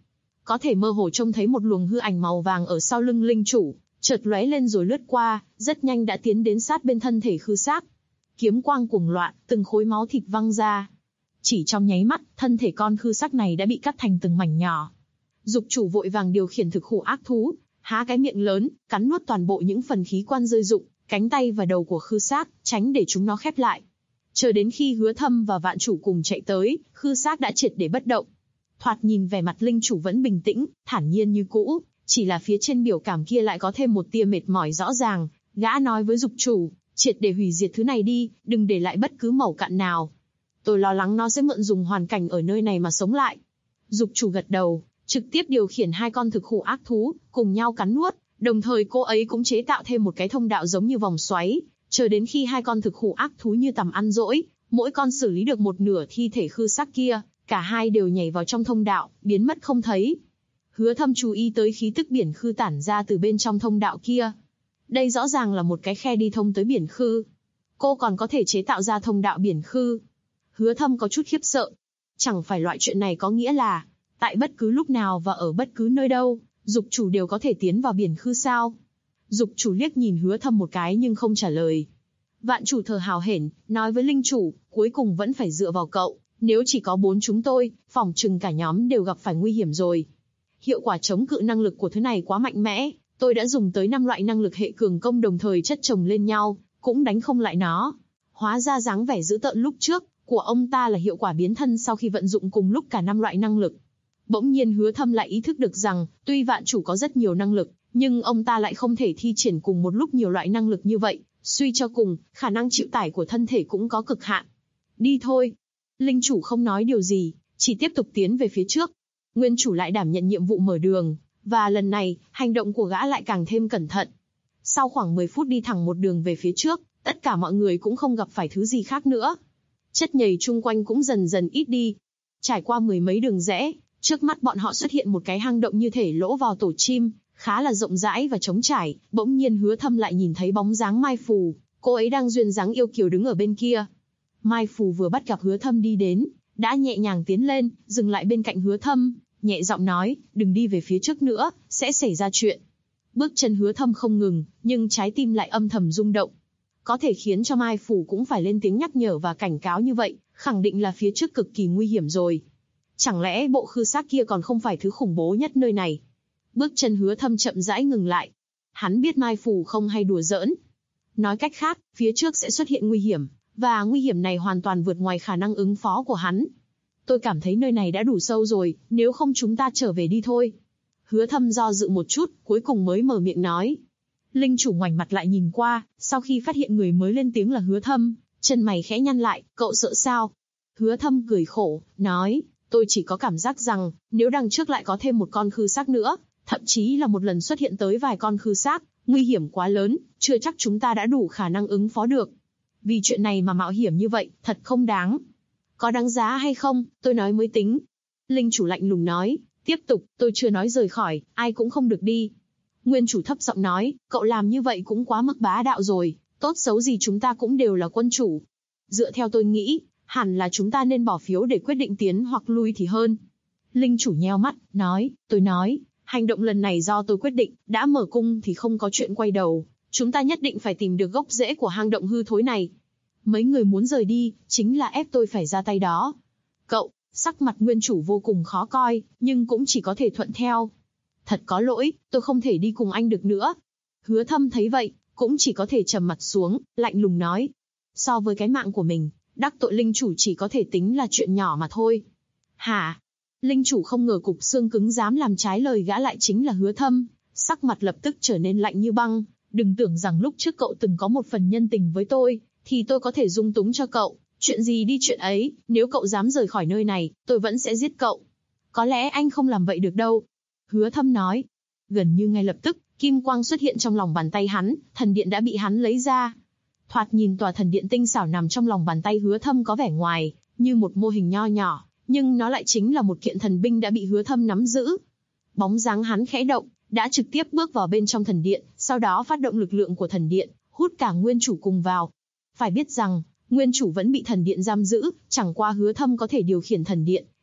có thể mơ hồ trông thấy một luồng hư ảnh màu vàng ở sau lưng linh chủ, chợt lóe lên rồi lướt qua, rất nhanh đã tiến đến sát bên thân thể khư xác. Kiếm quang cuồng loạn, từng khối máu thịt văng ra. Chỉ trong nháy mắt, thân thể con khư xác này đã bị cắt thành từng mảnh nhỏ. Dục chủ vội vàng điều khiển thực khủ ác thú, há cái miệng lớn, cắn nuốt toàn bộ những phần khí quan rơi rụng, cánh tay và đầu của khư xác, tránh để chúng nó khép lại. Chờ đến khi Hứa Thâm và Vạn Chủ cùng chạy tới, khư xác đã triệt để bất động. Thoạt nhìn vẻ mặt linh chủ vẫn bình tĩnh, thản nhiên như cũ, chỉ là phía trên biểu cảm kia lại có thêm một tia mệt mỏi rõ ràng. Gã nói với dục chủ, triệt để hủy diệt thứ này đi, đừng để lại bất cứ mẩu cặn nào. Tôi lo lắng nó sẽ mượn dùng hoàn cảnh ở nơi này mà sống lại. Dục chủ gật đầu, trực tiếp điều khiển hai con thực khủ ác thú, cùng nhau cắn nuốt, đồng thời cô ấy cũng chế tạo thêm một cái thông đạo giống như vòng xoáy, chờ đến khi hai con thực khủ ác thú như tầm ăn dỗi, mỗi con xử lý được một nửa thi thể khư xác kia, cả hai đều nhảy vào trong thông đạo, biến mất không thấy. Hứa Thâm chú ý tới khí tức biển khư tản ra từ bên trong thông đạo kia. Đây rõ ràng là một cái khe đi thông tới biển khư. Cô còn có thể chế tạo ra thông đạo biển khư. Hứa Thâm có chút khiếp sợ. Chẳng phải loại chuyện này có nghĩa là, tại bất cứ lúc nào và ở bất cứ nơi đâu, dục chủ đều có thể tiến vào biển khư sao? Dục chủ liếc nhìn Hứa Thâm một cái nhưng không trả lời. Vạn Chủ thở hào hển, nói với linh chủ, cuối cùng vẫn phải dựa vào cậu. Nếu chỉ có 4 chúng tôi, phỏng chừng cả nhóm đều gặp phải nguy hiểm rồi. Hiệu quả chống cự năng lực của thứ này quá mạnh mẽ, tôi đã dùng tới 5 loại năng lực hệ cường công đồng thời chất chồng lên nhau, cũng đánh không lại nó. Hóa ra dáng vẻ dữ tợn lúc trước của ông ta là hiệu quả biến thân sau khi vận dụng cùng lúc cả 5 loại năng lực. Bỗng nhiên Hứa Thâm lại ý thức được rằng, tuy Vạn Chủ có rất nhiều năng lực, nhưng ông ta lại không thể thi triển cùng một lúc nhiều loại năng lực như vậy, suy cho cùng, khả năng chịu tải của thân thể cũng có cực hạn. Đi thôi. Linh chủ không nói điều gì, chỉ tiếp tục tiến về phía trước. Nguyên chủ lại đảm nhận nhiệm vụ mở đường, và lần này, hành động của gã lại càng thêm cẩn thận. Sau khoảng 10 phút đi thẳng một đường về phía trước, tất cả mọi người cũng không gặp phải thứ gì khác nữa. Chất nhầy chung quanh cũng dần dần ít đi. Trải qua 10 mấy đường rẽ, trước mắt bọn họ xuất hiện một cái hang động như thể lỗ vào tổ chim, khá là rộng rãi và trống trải. Bỗng nhiên Hứa Thâm lại nhìn thấy bóng dáng Mai Phù, cô ấy đang duyên dáng yêu kiều đứng ở bên kia. Mai Phù vừa bắt gặp Hứa Thâm đi đến, đã nhẹ nhàng tiến lên, dừng lại bên cạnh Hứa Thâm, nhẹ giọng nói, đừng đi về phía trước nữa, sẽ xảy ra chuyện. Bước chân Hứa Thâm không ngừng, nhưng trái tim lại âm thầm rung động. Có thể khiến cho Mai Phù cũng phải lên tiếng nhắc nhở và cảnh cáo như vậy, khẳng định là phía trước cực kỳ nguy hiểm rồi. Chẳng lẽ bộ khư xác kia còn không phải thứ khủng bố nhất nơi này? Bước chân Hứa Thâm chậm rãi ngừng lại. Hắn biết Mai Phù không hay đùa giỡn. Nói cách khác, phía trước sẽ xuất hiện nguy hiểm, và nguy hiểm này hoàn toàn vượt ngoài khả năng ứng phó của hắn. Tôi cảm thấy nơi này đã đủ sâu rồi, nếu không chúng ta trở về đi thôi. Hứa Thâm do dự một chút, cuối cùng mới mở miệng nói. Linh chủ ngoảnh mặt lại nhìn qua, sau khi phát hiện người mới lên tiếng là Hứa Thâm, chân mày khẽ nhăn lại, cậu sợ sao? Hứa Thâm cười khổ, nói, tôi chỉ có cảm giác rằng, nếu đằng trước lại có thêm một con khư xác nữa, thậm chí là một lần xuất hiện tới vài con khư xác, nguy hiểm quá lớn, chưa chắc chúng ta đã đủ khả năng ứng phó được. Vì chuyện này mà mạo hiểm như vậy, thật không đáng. Có đáng giá hay không, tôi nói mới tính. Linh chủ lạnh lùng nói, tiếp tục, tôi chưa nói rời khỏi, ai cũng không được đi. Nguyên chủ thấp giọng nói, cậu làm như vậy cũng quá mức bá đạo rồi, tốt xấu gì chúng ta cũng đều là quân chủ. Dựa theo tôi nghĩ, hẳn là chúng ta nên bỏ phiếu để quyết định tiến hoặc lui thì hơn. Linh chủ nheo mắt, nói, tôi nói, hành động lần này do tôi quyết định, đã mở cung thì không có chuyện quay đầu. Chúng ta nhất định phải tìm được gốc rễ của hang động hư thối này. Mấy người muốn rời đi, chính là ép tôi phải ra tay đó. Cậu, sắc mặt nguyên chủ vô cùng khó coi, nhưng cũng chỉ có thể thuận theo. Thật có lỗi, tôi không thể đi cùng anh được nữa. Hứa Thâm thấy vậy, cũng chỉ có thể trầm mặt xuống, lạnh lùng nói. So với cái mạng của mình, đắc tội linh chủ chỉ có thể tính là chuyện nhỏ mà thôi. Hả? Linh chủ không ngờ cục xương cứng dám làm trái lời gã lại chính là Hứa Thâm, sắc mặt lập tức trở nên lạnh như băng. Đừng tưởng rằng lúc trước cậu từng có một phần nhân tình với tôi, thì tôi có thể dung túng cho cậu. Chuyện gì đi chuyện ấy, nếu cậu dám rời khỏi nơi này, tôi vẫn sẽ giết cậu. Có lẽ anh không làm vậy được đâu. Hứa Thâm nói. Gần như ngay lập tức, kim quang xuất hiện trong lòng bàn tay hắn, thần điện đã bị hắn lấy ra. Thoạt nhìn tòa thần điện tinh xảo nằm trong lòng bàn tay Hứa Thâm có vẻ ngoài như một mô hình nho nhỏ, nhưng nó lại chính là một kiện thần binh đã bị Hứa Thâm nắm giữ. Bóng dáng hắn khẽ động, đã trực tiếp bước vào bên trong thần điện, sau đó phát động lực lượng của thần điện, hút cả nguyên chủ cùng vào. Phải biết rằng, nguyên chủ vẫn bị thần điện giam giữ, chẳng qua Hứa Thâm có thể điều khiển thần điện,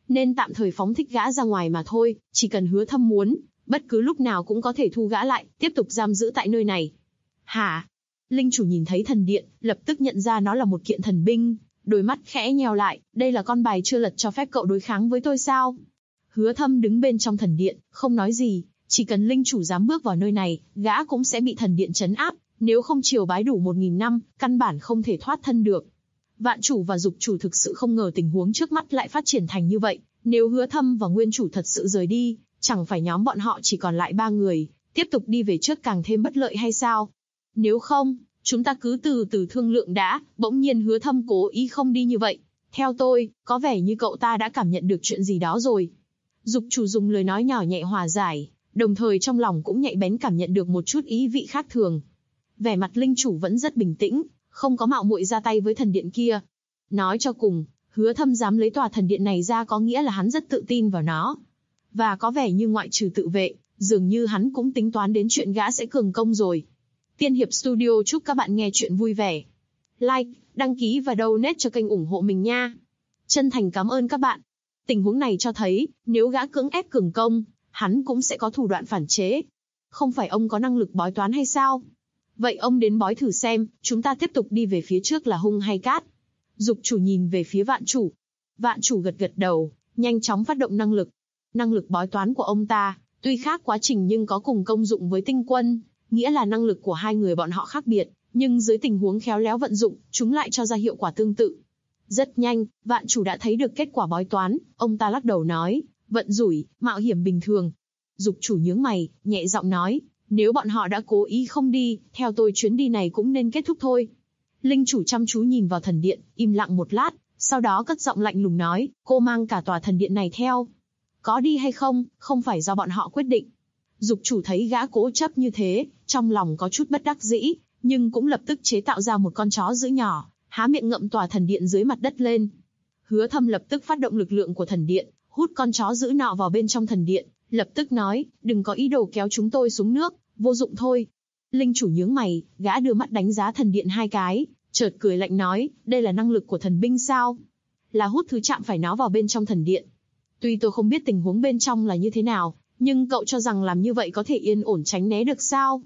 nên tạm thời phóng thích gã ra ngoài mà thôi, chỉ cần Hứa Thâm muốn, bất cứ lúc nào cũng có thể thu gã lại, tiếp tục giam giữ tại nơi này. Hả? Linh chủ nhìn thấy thần điện, lập tức nhận ra nó là một kiện thần binh, đôi mắt khẽ nheo lại, đây là con bài chưa lật cho phép cậu đối kháng với tôi sao? Hứa Thâm đứng bên trong thần điện, không nói gì, chỉ cần linh chủ dám bước vào nơi này, gã cũng sẽ bị thần điện trấn áp, nếu không triều bái đủ 1000 năm, căn bản không thể thoát thân được. Vạn chủ và dục chủ thực sự không ngờ tình huống trước mắt lại phát triển thành như vậy, nếu Hứa Thâm và Nguyên chủ thật sự rời đi, chẳng phải nhóm bọn họ chỉ còn lại 3 người, tiếp tục đi về trước càng thêm bất lợi hay sao? Nếu không, chúng ta cứ từ từ thương lượng đã. Bỗng nhiên Hứa Thâm cố ý không đi như vậy. Theo tôi, có vẻ như cậu ta đã cảm nhận được chuyện gì đó rồi. Dục chủ dùng lời nói nhỏ nhẹ hòa giải, đồng thời trong lòng cũng nhạy bén cảm nhận được một chút ý vị khác thường. Vẻ mặt linh chủ vẫn rất bình tĩnh, không có mạo muội ra tay với thần điện kia. Nói cho cùng, Hứa Thâm dám lấy tòa thần điện này ra có nghĩa là hắn rất tự tin vào nó. Và có vẻ như ngoại trừ tự vệ, dường như hắn cũng tính toán đến chuyện gã sẽ cường công rồi. Tiên Hiệp Studio chúc các bạn nghe chuyện vui vẻ. Like, đăng ký và donate cho kênh ủng hộ mình nha. Chân thành cảm ơn các bạn. Tình huống này cho thấy, nếu gã cưỡng ép cường công, hắn cũng sẽ có thủ đoạn phản chế. Không phải ông có năng lực bói toán hay sao? Vậy ông đến bói thử xem, chúng ta tiếp tục đi về phía trước là hung hay cát? Dục chủ nhìn về phía vạn chủ. Vạn chủ gật gật đầu, nhanh chóng phát động năng lực. Năng lực bói toán của ông ta, tuy khác quá trình nhưng có cùng công dụng với tinh quân, nghĩa là năng lực của hai người bọn họ khác biệt, nhưng dưới tình huống khéo léo vận dụng, chúng lại cho ra hiệu quả tương tự. Rất nhanh, vạn chủ đã thấy được kết quả bói toán, ông ta lắc đầu nói, vận rủi, mạo hiểm bình thường. Dục chủ nhướng mày, nhẹ giọng nói, nếu bọn họ đã cố ý không đi, theo tôi chuyến đi này cũng nên kết thúc thôi. Linh chủ chăm chú nhìn vào thần điện, im lặng một lát, sau đó cất giọng lạnh lùng nói, cô mang cả tòa thần điện này theo. Có đi hay không, không phải do bọn họ quyết định. Dục chủ thấy gã cố chấp như thế, trong lòng có chút bất đắc dĩ, nhưng cũng lập tức chế tạo ra một con chó dữ nhỏ, há miệng ngậm tòa thần điện dưới mặt đất lên. Hứa Thâm lập tức phát động lực lượng của thần điện, hút con chó dữ nọ vào bên trong thần điện, lập tức nói, đừng có ý đồ kéo chúng tôi xuống nước, vô dụng thôi. Linh chủ nhướng mày, gã đưa mắt đánh giá thần điện 2 cái, chợt cười lạnh nói, đây là năng lực của thần binh sao? Là hút thứ chạm phải nó vào bên trong thần điện. Tuy tôi không biết tình huống bên trong là như thế nào, nhưng cậu cho rằng làm như vậy có thể yên ổn tránh né được sao?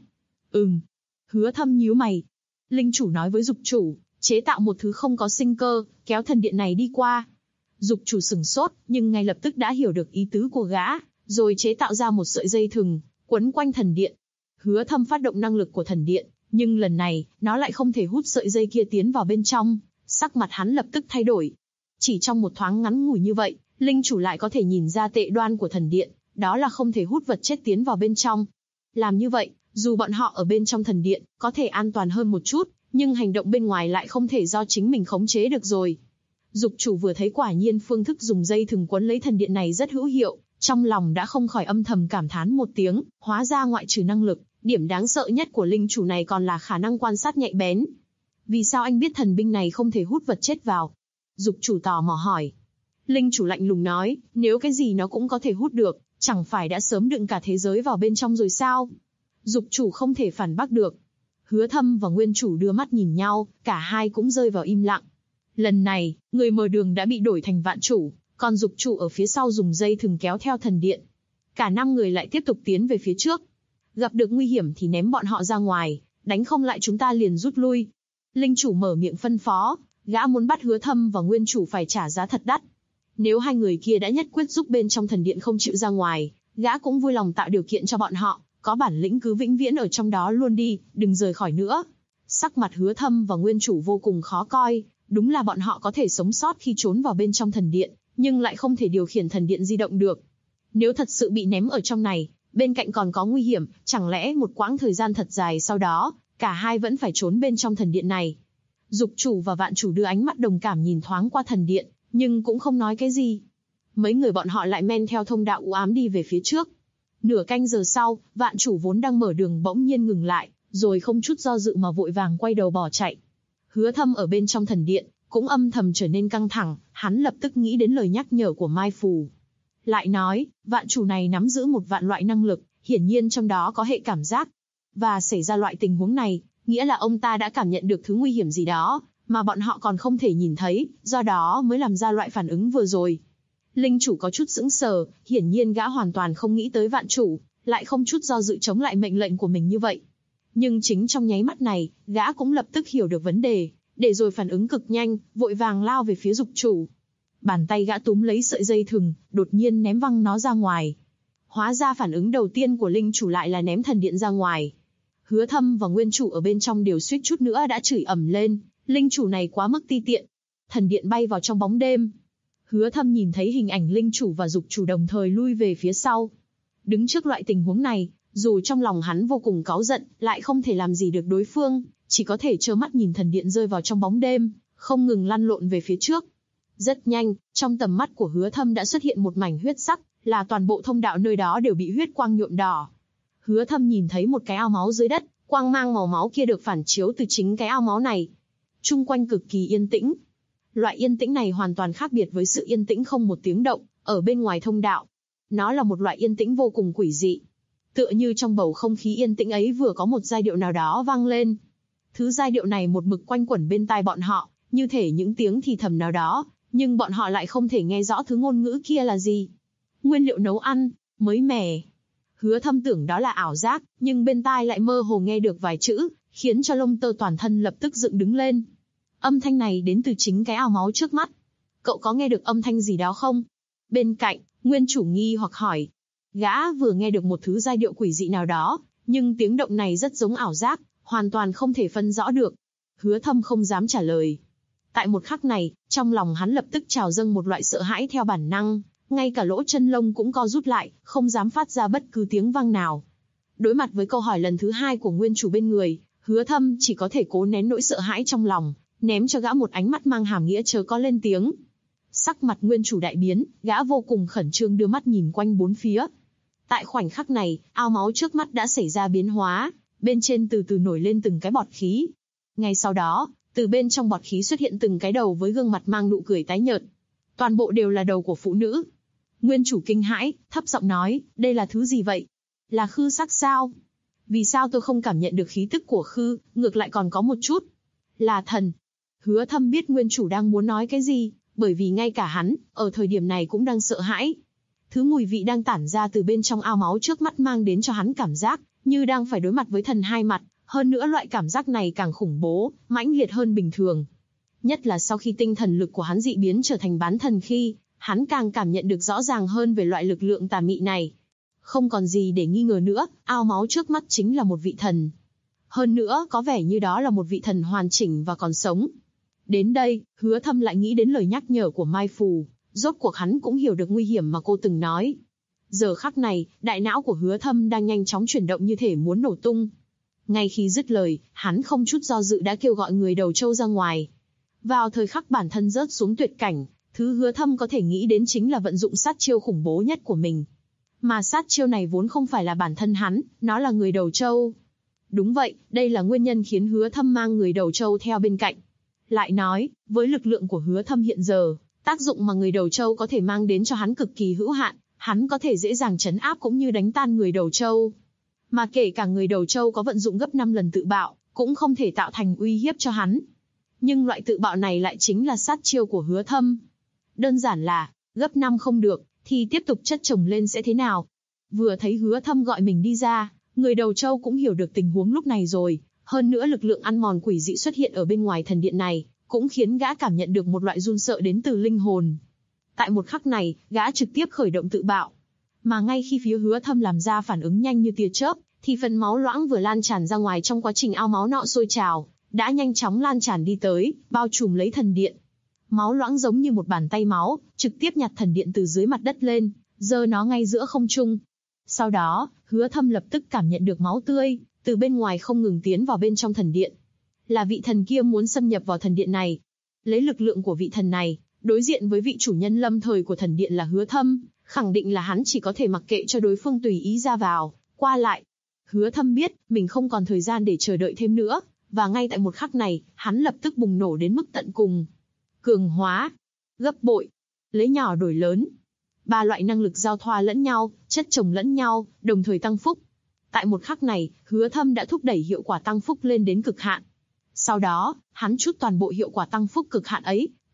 Hứa Thâm nhíu mày. Linh chủ nói với dục chủ, chế tạo một thứ không có sinh cơ, kéo thần điện này đi qua. Dục chủ sửng sốt, nhưng ngay lập tức đã hiểu được ý tứ của gã, rồi chế tạo ra một sợi dây thừng, quấn quanh thần điện. Hứa Thâm phát động năng lực của thần điện, nhưng lần này, nó lại không thể hút sợi dây kia tiến vào bên trong, sắc mặt hắn lập tức thay đổi. Chỉ trong một thoáng ngắn ngủi như vậy, linh chủ lại có thể nhìn ra tệ đoan của thần điện, đó là không thể hút vật chết tiến vào bên trong. Làm như vậy, dù bọn họ ở bên trong thần điện, có thể an toàn hơn một chút, nhưng hành động bên ngoài lại không thể do chính mình khống chế được rồi. Dục chủ vừa thấy quả nhiên phương thức dùng dây thừng quấn lấy thần điện này rất hữu hiệu, trong lòng đã không khỏi âm thầm cảm thán một tiếng, hóa ra ngoại trừ năng lực, điểm đáng sợ nhất của linh chủ này còn là khả năng quan sát nhạy bén. Vì sao anh biết thần binh này không thể hút vật chết vào? Dục chủ tò mò hỏi. Linh chủ lạnh lùng nói, nếu cái gì nó cũng có thể hút được, chẳng phải đã sớm đựng cả thế giới vào bên trong rồi sao? Dục chủ không thể phản bác được. Hứa Thâm và Nguyên chủ đưa mắt nhìn nhau, cả hai cũng rơi vào im lặng. Lần này, người mở đường đã bị đổi thành vạn chủ, còn dục chủ ở phía sau dùng dây thừng kéo theo thần điện. Cả 5 người lại tiếp tục tiến về phía trước. Gặp được nguy hiểm thì ném bọn họ ra ngoài, đánh không lại chúng ta liền rút lui. Linh chủ mở miệng phân phó, gã muốn bắt Hứa Thâm và Nguyên chủ phải trả giá thật đắt. Nếu hai người kia đã nhất quyết giúp bên trong thần điện không chịu ra ngoài, gã cũng vui lòng tạo điều kiện cho bọn họ, có bản lĩnh cứ vĩnh viễn ở trong đó luôn đi, đừng rời khỏi nữa. Sắc mặt Hứa Thâm và Nguyên chủ vô cùng khó coi, đúng là bọn họ có thể sống sót khi trốn vào bên trong thần điện, nhưng lại không thể điều khiển thần điện di động được. Nếu thật sự bị ném ở trong này, bên cạnh còn có nguy hiểm, chẳng lẽ một quãng thời gian thật dài sau đó, cả hai vẫn phải trốn bên trong thần điện này. Dục chủ và vạn chủ đưa ánh mắt đồng cảm nhìn thoáng qua thần điện, nhưng cũng không nói cái gì. Mấy người bọn họ lại men theo thông đạo u ám đi về phía trước. Nửa canh giờ sau, vạn chủ vốn đang mở đường bỗng nhiên ngừng lại, rồi không chút do dự mà vội vàng quay đầu bỏ chạy. Hứa Thâm ở bên trong thần điện, cũng âm thầm trở nên căng thẳng, hắn lập tức nghĩ đến lời nhắc nhở của Mai Phù. Lại nói, vạn chủ này nắm giữ một vạn loại năng lực, hiển nhiên trong đó có hệ cảm giác. Và xảy ra loại tình huống này, nghĩa là ông ta đã cảm nhận được thứ nguy hiểm gì đó, mà bọn họ còn không thể nhìn thấy, do đó mới làm ra loại phản ứng vừa rồi. Linh chủ có chút sững sờ, hiển nhiên gã hoàn toàn không nghĩ tới vạn chủ, lại không chút do dự chống lại mệnh lệnh của mình như vậy. Nhưng chính trong nháy mắt này, gã cũng lập tức hiểu được vấn đề, để rồi phản ứng cực nhanh, vội vàng lao về phía dục chủ. Bàn tay gã túm lấy sợi dây thừng, đột nhiên ném văng nó ra ngoài. Hóa ra phản ứng đầu tiên của linh chủ lại là ném thần điện ra ngoài. Hứa Thâm và nguyên chủ ở bên trong đều suýt chút nữa đã chửi ầm lên, linh chủ này quá mức ti tiện. Thần điện bay vào trong bóng đêm. Hứa Thâm nhìn thấy hình ảnh linh chủ và dục chủ đồng thời lui về phía sau. Đứng trước loại tình huống này, dù trong lòng hắn vô cùng cáu giận, lại không thể làm gì được đối phương, chỉ có thể trơ mắt nhìn thần điện rơi vào trong bóng đêm, không ngừng lăn lộn về phía trước. Rất nhanh, trong tầm mắt của Hứa Thâm đã xuất hiện một mảnh huyết sắc, là toàn bộ thông đạo nơi đó đều bị huyết quang nhuộm đỏ. Hứa Thâm nhìn thấy một cái ao máu dưới đất, quang mang màu máu kia được phản chiếu từ chính cái ao máu này. Chung quanh cực kỳ yên tĩnh. Loại yên tĩnh này hoàn toàn khác biệt với sự yên tĩnh không một tiếng động ở bên ngoài thông đạo. Nó là một loại yên tĩnh vô cùng quỷ dị. Tựa như trong bầu không khí yên tĩnh ấy vừa có một giai điệu nào đó vang lên. Thứ giai điệu này một mực quanh quẩn bên tai bọn họ, như thể những tiếng thì thầm nào đó, nhưng bọn họ lại không thể nghe rõ thứ ngôn ngữ kia là gì. Nguyên liệu nấu ăn, mới mẻ. Hứa Thâm tưởng đó là ảo giác, nhưng bên tai lại mơ hồ nghe được vài chữ, khiến cho lông tơ toàn thân lập tức dựng đứng lên. Âm thanh này đến từ chính cái ao máu trước mắt. Cậu có nghe được âm thanh gì đó không? Bên cạnh, nguyên chủ nghi hoặc hỏi. Gã vừa nghe được một thứ giai điệu quỷ dị nào đó, nhưng tiếng động này rất giống ảo giác, hoàn toàn không thể phân rõ được. Hứa Thâm không dám trả lời. Tại một khắc này, trong lòng hắn lập tức trào dâng một loại sợ hãi theo bản năng, ngay cả lỗ chân lông cũng co rút lại, không dám phát ra bất cứ tiếng vang nào. Đối mặt với câu hỏi lần thứ hai của nguyên chủ bên người, Hứa Thâm chỉ có thể cố nén nỗi sợ hãi trong lòng, ném cho gã một ánh mắt mang hàm nghĩa chớ có lên tiếng. Sắc mặt nguyên chủ đại biến, gã vô cùng khẩn trương đưa mắt nhìn quanh bốn phía. Tại khoảnh khắc này, ao máu trước mắt đã xảy ra biến hóa, bên trên từ từ nổi lên từng cái bọt khí. Ngay sau đó, từ bên trong bọt khí xuất hiện từng cái đầu với gương mặt mang nụ cười tái nhợt. Toàn bộ đều là đầu của phụ nữ. Nguyên chủ kinh hãi, thấp giọng nói, đây là thứ gì vậy? Là khư sắc sao? Vì sao tôi không cảm nhận được khí tức của khư, ngược lại còn có một chút? Là thần. Hứa Thâm biết nguyên chủ đang muốn nói cái gì, bởi vì ngay cả hắn, ở thời điểm này cũng đang sợ hãi. Thứ mùi vị đang tản ra từ bên trong ao máu trước mắt mang đến cho hắn cảm giác, như đang phải đối mặt với thần hai mặt, hơn nữa loại cảm giác này càng khủng bố, mãnh liệt hơn bình thường. Nhất là sau khi tinh thần lực của hắn dị biến trở thành bán thần khi, hắn càng cảm nhận được rõ ràng hơn về loại lực lượng tà mị này. Không còn gì để nghi ngờ nữa, ao máu trước mắt chính là một vị thần. Hơn nữa, có vẻ như đó là một vị thần hoàn chỉnh và còn sống. Đến đây, Hứa Thâm lại nghĩ đến lời nhắc nhở của Mai Phù, rốt cuộc hắn cũng hiểu được nguy hiểm mà cô từng nói. Giờ khắc này, đại não của Hứa Thâm đang nhanh chóng chuyển động như thể muốn nổ tung. Ngay khi dứt lời, hắn không chút do dự đã kêu gọi người đầu trâu ra ngoài. Vào thời khắc bản thân rớt xuống tuyệt cảnh, thứ Hứa Thâm có thể nghĩ đến chính là vận dụng sát chiêu khủng bố nhất của mình. Mà sát chiêu này vốn không phải là bản thân hắn, nó là người đầu trâu. Đúng vậy, đây là nguyên nhân khiến Hứa Thâm mang người đầu trâu theo bên cạnh. Lại nói, với lực lượng của Hứa Thâm hiện giờ, tác dụng mà người đầu trâu có thể mang đến cho hắn cực kỳ hữu hạn, hắn có thể dễ dàng trấn áp cũng như đánh tan người đầu trâu. Mà kể cả người đầu trâu có vận dụng gấp 5 lần tự bạo, cũng không thể tạo thành uy hiếp cho hắn. Nhưng loại tự bạo này lại chính là sát chiêu của Hứa Thâm. Đơn giản là, gấp 5 không được, thì tiếp tục chất chồng lên sẽ thế nào? Vừa thấy Hứa Thâm gọi mình đi ra, người đầu trâu cũng hiểu được tình huống lúc này rồi. Hơn nữa lực lượng ăn mòn quỷ dị xuất hiện ở bên ngoài thần điện này, cũng khiến gã cảm nhận được một loại run sợ đến từ linh hồn. Tại một khắc này, gã trực tiếp khởi động tự bạo. Mà ngay khi phía Hứa Thâm làm ra phản ứng nhanh như tia chớp, thì phần máu loãng vừa lan tràn ra ngoài trong quá trình ao máu nọ sôi trào, đã nhanh chóng lan tràn đi tới, bao trùm lấy thần điện. Máu loãng giống như một bàn tay máu, trực tiếp nhặt thần điện từ dưới mặt đất lên, giơ nó ngay giữa không trung. Sau đó, Hứa Thâm lập tức cảm nhận được máu tươi từ bên ngoài không ngừng tiến vào bên trong thần điện. Là vị thần kia muốn xâm nhập vào thần điện này. Lấy lực lượng của vị thần này, đối diện với vị chủ nhân lâm thời của thần điện là Hứa Thâm, khẳng định là hắn chỉ có thể mặc kệ cho đối phương tùy ý ra vào, qua lại. Hứa Thâm biết, mình không còn thời gian để chờ đợi thêm nữa, và ngay tại một khắc này, hắn lập tức bùng nổ đến mức tận cùng. Cường hóa, gấp bội, lấy nhỏ đổi lớn. 3 loại năng lực giao thoa lẫn nhau, chất chồng lẫn nhau, đồng thời tăng phúc. Tại một khắc này, Hứa Thâm đã thúc đẩy hiệu quả tăng phúc lên đến cực hạn. Sau đó, hắn trút toàn bộ hiệu quả tăng phúc cực hạn ấy,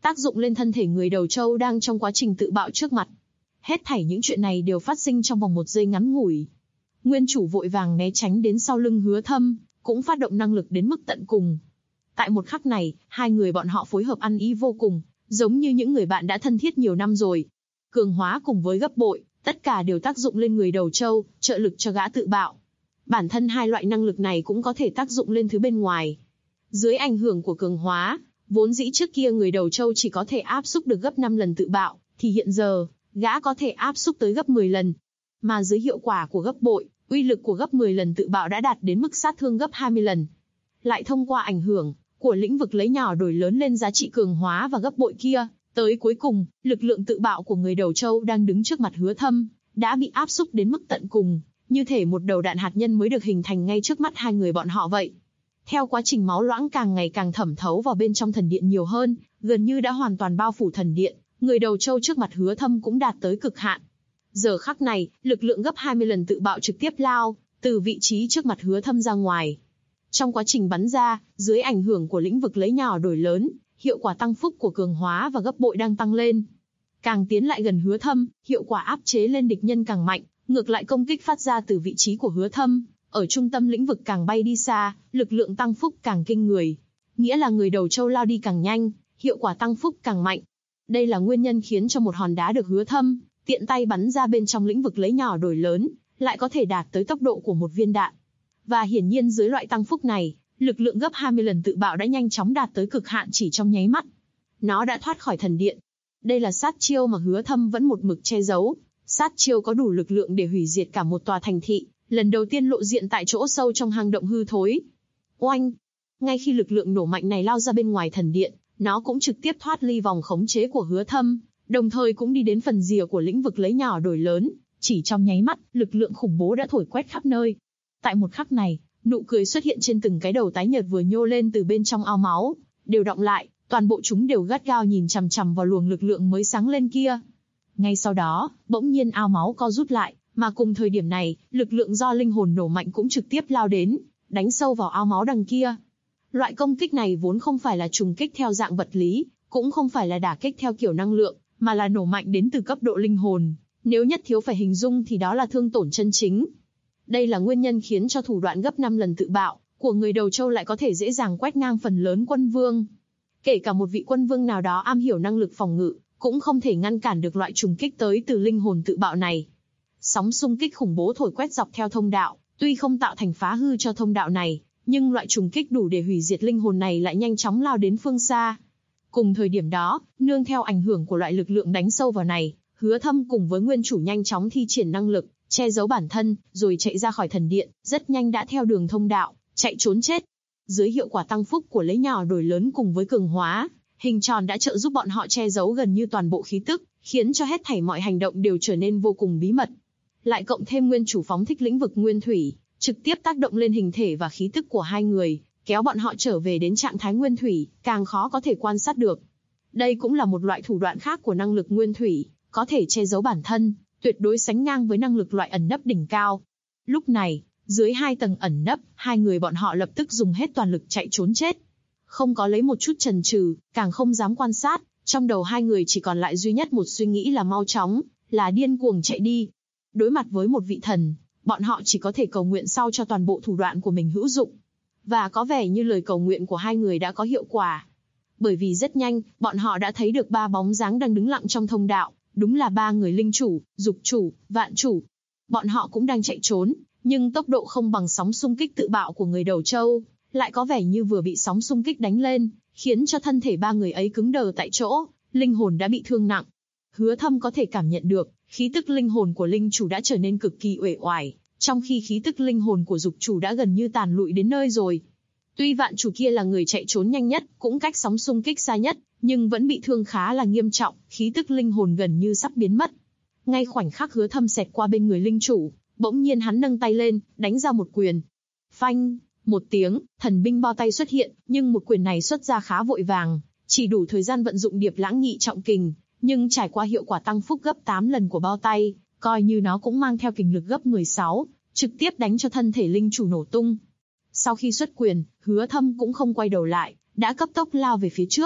tác dụng lên thân thể người đầu trâu đang trong quá trình tự bạo trước mặt. Hết thảy những chuyện này đều phát sinh trong vòng 1 giây ngắn ngủi. Nguyên chủ vội vàng né tránh đến sau lưng Hứa Thâm, cũng phát động năng lực đến mức tận cùng. Tại một khắc này, hai người bọn họ phối hợp ăn ý vô cùng, giống như những người bạn đã thân thiết nhiều năm rồi. Cường hóa cùng với gấp bội, tất cả đều tác dụng lên người đầu trâu, trợ lực cho gã tự bạo. Bản thân hai loại năng lực này cũng có thể tác dụng lên thứ bên ngoài. Dưới ảnh hưởng của cường hóa, vốn dĩ trước kia người đầu trâu chỉ có thể áp xúc được gấp 5 lần tự bạo, thì hiện giờ, gã có thể áp xúc tới gấp 10 lần. Mà dưới hiệu quả của gấp bội, uy lực của gấp 10 lần tự bạo đã đạt đến mức sát thương gấp 20 lần. Lại thông qua ảnh hưởng của lĩnh vực lấy nhỏ đổi lớn lên giá trị cường hóa và gấp bội kia, tới cuối cùng, lực lượng tự bạo của người đầu trâu đang đứng trước mặt Hứa Thâm, đã bị áp xúc đến mức tận cùng, như thể một đầu đạn hạt nhân mới được hình thành ngay trước mắt hai người bọn họ vậy. Theo quá trình máu loãng càng ngày càng thẩm thấu vào bên trong thần điện nhiều hơn, gần như đã hoàn toàn bao phủ thần điện, người đầu trâu trước mặt Hứa Thâm cũng đạt tới cực hạn. Giờ khắc này, lực lượng gấp 20 lần tự bạo trực tiếp lao từ vị trí trước mặt Hứa Thâm ra ngoài. Trong quá trình bắn ra, dưới ảnh hưởng của lĩnh vực lấy nhỏ đổi lớn, hiệu quả tăng phúc của cường hóa và gấp bội đang tăng lên. Càng tiến lại gần Hứa Thâm, hiệu quả áp chế lên địch nhân càng mạnh, ngược lại công kích phát ra từ vị trí của Hứa Thâm, ở trung tâm lĩnh vực càng bay đi xa, lực lượng tăng phúc càng kinh người. Nghĩa là người đầu trâu lao đi càng nhanh, hiệu quả tăng phúc càng mạnh. Đây là nguyên nhân khiến cho một hòn đá được Hứa Thâm tiện tay bắn ra bên trong lĩnh vực lấy nhỏ đổi lớn, lại có thể đạt tới tốc độ của một viên đạn. Và hiển nhiên dưới loại tăng phúc này, lực lượng gấp 20 lần tự bạo đã nhanh chóng đạt tới cực hạn chỉ trong nháy mắt. Nó đã thoát khỏi thần điện. Đây là sát chiêu mà Hứa Thâm vẫn một mực che giấu. Sát chiêu có đủ lực lượng để hủy diệt cả một tòa thành thị, lần đầu tiên lộ diện tại chỗ sâu trong hang động hư thối. Oanh! Ngay khi lực lượng nổ mạnh này lao ra bên ngoài thần điện, nó cũng trực tiếp thoát ly vòng khống chế của Hứa Thâm, đồng thời cũng đi đến phần rìa của lĩnh vực lấy nhỏ đổi lớn. Chỉ trong nháy mắt, lực lượng khủng bố đã thổi quét khắp nơi. Tại một khắc này, nụ cười xuất hiện trên từng cái đầu tái nhợt vừa nhô lên từ bên trong ao máu, đều đọng lại, toàn bộ chúng đều gắt gao nhìn chằm chằm vào luồng lực lượng mới sáng lên kia. Ngay sau đó, bỗng nhiên ao máu co rút lại, mà cùng thời điểm này, lực lượng do linh hồn nổ mạnh cũng trực tiếp lao đến, đánh sâu vào ao máu đằng kia. Loại công kích này vốn không phải là trùng kích theo dạng vật lý, cũng không phải là đả kích theo kiểu năng lượng, mà là nổ mạnh đến từ cấp độ linh hồn. Nếu nhất thiếu phải hình dung thì đó là thương tổn chân chính. Đây là nguyên nhân khiến cho thủ đoạn gấp 5 lần tự bạo của người đầu trâu lại có thể dễ dàng quét ngang phần lớn quân vương. Kể cả một vị quân vương nào đó am hiểu năng lực phòng ngự, cũng không thể ngăn cản được loại trùng kích tới từ linh hồn tự bạo này. Sóng xung kích khủng bố thổi quét dọc theo thông đạo, tuy không tạo thành phá hư cho thông đạo này, nhưng loại trùng kích đủ để hủy diệt linh hồn này lại nhanh chóng lao đến phương xa. Cùng thời điểm đó, nương theo ảnh hưởng của loại lực lượng đánh sâu vào này, Hứa Thâm cùng với nguyên chủ nhanh chóng thi triển năng lực, che giấu bản thân, rồi chạy ra khỏi thần điện, rất nhanh đã theo đường thông đạo, chạy trốn chết. Dưới hiệu quả tăng phúc của lấy nhỏ đổi lớn cùng với cường hóa, hình tròn đã trợ giúp bọn họ che giấu gần như toàn bộ khí tức, khiến cho hết thảy mọi hành động đều trở nên vô cùng bí mật. Lại cộng thêm nguyên chủ phóng thích lĩnh vực nguyên thủy, trực tiếp tác động lên hình thể và khí tức của hai người, kéo bọn họ trở về đến trạng thái nguyên thủy, càng khó có thể quan sát được. Đây cũng là một loại thủ đoạn khác của năng lực nguyên thủy, có thể che giấu bản thân, tuyệt đối sánh ngang với năng lực loại ẩn nấp đỉnh cao. Lúc này, dưới 2 tầng ẩn nấp, hai người bọn họ lập tức dùng hết toàn lực chạy trốn chết. Không có lấy một chút chần chừ, càng không dám quan sát, trong đầu hai người chỉ còn lại duy nhất một suy nghĩ là mau chóng, là điên cuồng chạy đi. Đối mặt với một vị thần, bọn họ chỉ có thể cầu nguyện sau cho toàn bộ thủ đoạn của mình hữu dụng. Và có vẻ như lời cầu nguyện của hai người đã có hiệu quả. Bởi vì rất nhanh, bọn họ đã thấy được 3 bóng dáng đang đứng lặng trong thông đạo, đúng là 3 người linh chủ, dục chủ, vạn chủ. Bọn họ cũng đang chạy trốn, nhưng tốc độ không bằng sóng xung kích tự bạo của người đầu trâu, lại có vẻ như vừa bị sóng xung kích đánh lên, khiến cho thân thể 3 người ấy cứng đờ tại chỗ, linh hồn đã bị thương nặng. Hứa Thâm có thể cảm nhận được, khí tức linh hồn của linh chủ đã trở nên cực kỳ uể oải, trong khi khí tức linh hồn của dục chủ đã gần như tàn lụi đến nơi rồi. Tuy vạn chủ kia là người chạy trốn nhanh nhất, cũng cách sóng xung kích xa nhất, nhưng vẫn bị thương khá là nghiêm trọng, khí tức linh hồn gần như sắp biến mất. Ngay khoảnh khắc Hứa Thâm xẹt qua bên người linh chủ, bỗng nhiên hắn nâng tay lên, đánh ra một quyền. Phanh, một tiếng, thần binh bao tay xuất hiện, nhưng một quyền này xuất ra khá vội vàng, chỉ đủ thời gian vận dụng điệp lãng nghị trọng kình, nhưng trải qua hiệu quả tăng phúc gấp 8 lần của bao tay, coi như nó cũng mang theo kình lực gấp 16, trực tiếp đánh cho thân thể linh chủ nổ tung. Sau khi xuất quyền, Hứa Thâm cũng không quay đầu lại, đã cấp tốc lao về phía trước.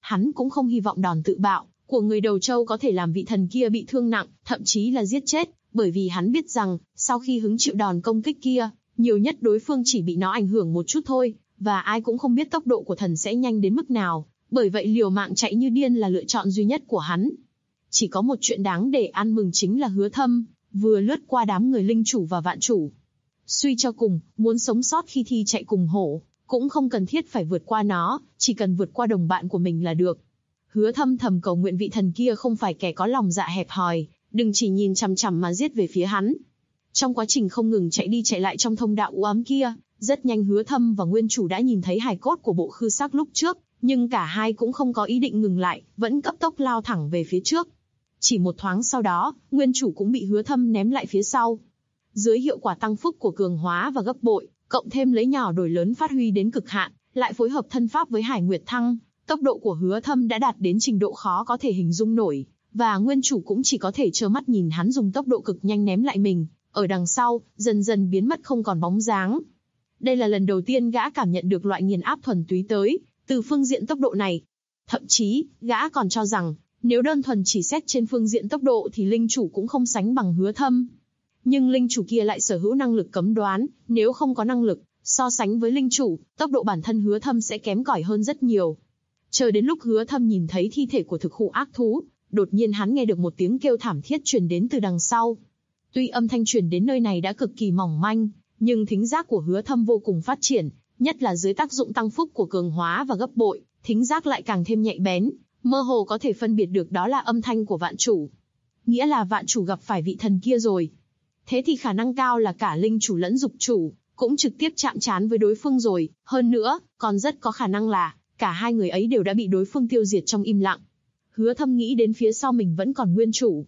Hắn cũng không hy vọng đòn tự bạo của người đầu trâu có thể làm vị thần kia bị thương nặng, thậm chí là giết chết, bởi vì hắn biết rằng, sau khi hứng chịu đòn công kích kia, nhiều nhất đối phương chỉ bị nó ảnh hưởng một chút thôi, và ai cũng không biết tốc độ của thần sẽ nhanh đến mức nào, bởi vậy liều mạng chạy như điên là lựa chọn duy nhất của hắn. Chỉ có một chuyện đáng để ăn mừng chính là Hứa Thâm vừa lướt qua đám người linh chủ và vạn chủ. Suy cho cùng, muốn sống sót khi thi chạy cùng hổ, cũng không cần thiết phải vượt qua nó, chỉ cần vượt qua đồng bạn của mình là được. Hứa Thâm thầm cầu nguyện vị thần kia không phải kẻ có lòng dạ hẹp hòi, đừng chỉ nhìn chằm chằm mà giết về phía hắn. Trong quá trình không ngừng chạy đi chạy lại trong thông đạo u ám kia, rất nhanh Hứa Thâm và Nguyên Chủ đã nhìn thấy hài cốt của bộ khư xác lúc trước, nhưng cả hai cũng không có ý định ngừng lại, vẫn cấp tốc lao thẳng về phía trước. Chỉ một thoáng sau đó, Nguyên Chủ cũng bị Hứa Thâm ném lại phía sau. Dưới hiệu quả tăng phúc của cường hóa và gấp bội, cộng thêm lấy nhỏ đổi lớn phát huy đến cực hạn, lại phối hợp thân pháp với Hải Nguyệt Thăng, tốc độ của Hứa Thâm đã đạt đến trình độ khó có thể hình dung nổi, và Nguyên Chủ cũng chỉ có thể trơ mắt nhìn hắn dùng tốc độ cực nhanh ném lại mình, ở đằng sau, dần dần biến mất không còn bóng dáng. Đây là lần đầu tiên gã cảm nhận được loại nghiền áp thuần túy tới từ phương diện tốc độ này. Thậm chí, gã còn cho rằng, nếu đơn thuần chỉ xét trên phương diện tốc độ thì linh chủ cũng không sánh bằng Hứa Thâm. Nhưng linh chủ kia lại sở hữu năng lực cấm đoán, nếu không có năng lực so sánh với linh chủ, tốc độ bản thân Hứa Thâm sẽ kém cỏi hơn rất nhiều. Chờ đến lúc Hứa Thâm nhìn thấy thi thể của thực hủ ác thú, đột nhiên hắn nghe được một tiếng kêu thảm thiết truyền đến từ đằng sau. Tuy âm thanh truyền đến nơi này đã cực kỳ mỏng manh, nhưng thính giác của Hứa Thâm vô cùng phát triển, nhất là dưới tác dụng tăng phúc của cường hóa và gấp bội, thính giác lại càng thêm nhạy bén, mơ hồ có thể phân biệt được đó là âm thanh của vạn chủ. Nghĩa là vạn chủ gặp phải vị thần kia rồi. Thế thì khả năng cao là cả linh chủ lẫn dục chủ cũng trực tiếp chạm trán với đối phương rồi, hơn nữa, còn rất có khả năng là cả hai người ấy đều đã bị đối phương tiêu diệt trong im lặng. Hứa Thâm nghĩ đến phía sau mình vẫn còn Nguyên Chủ.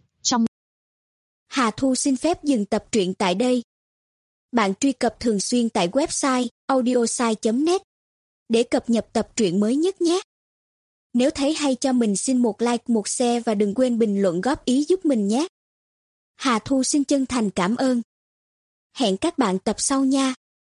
Hà Thu xin phép dừng tập truyện tại đây. Bạn truy cập thường xuyên tại website audiosai.net để cập nhật tập truyện mới nhất nhé. Nếu thấy hay cho mình xin một like, một share và đừng quên bình luận góp ý giúp mình nhé. Hà Thu xin chân thành cảm ơn. Hẹn các bạn tập sau nha.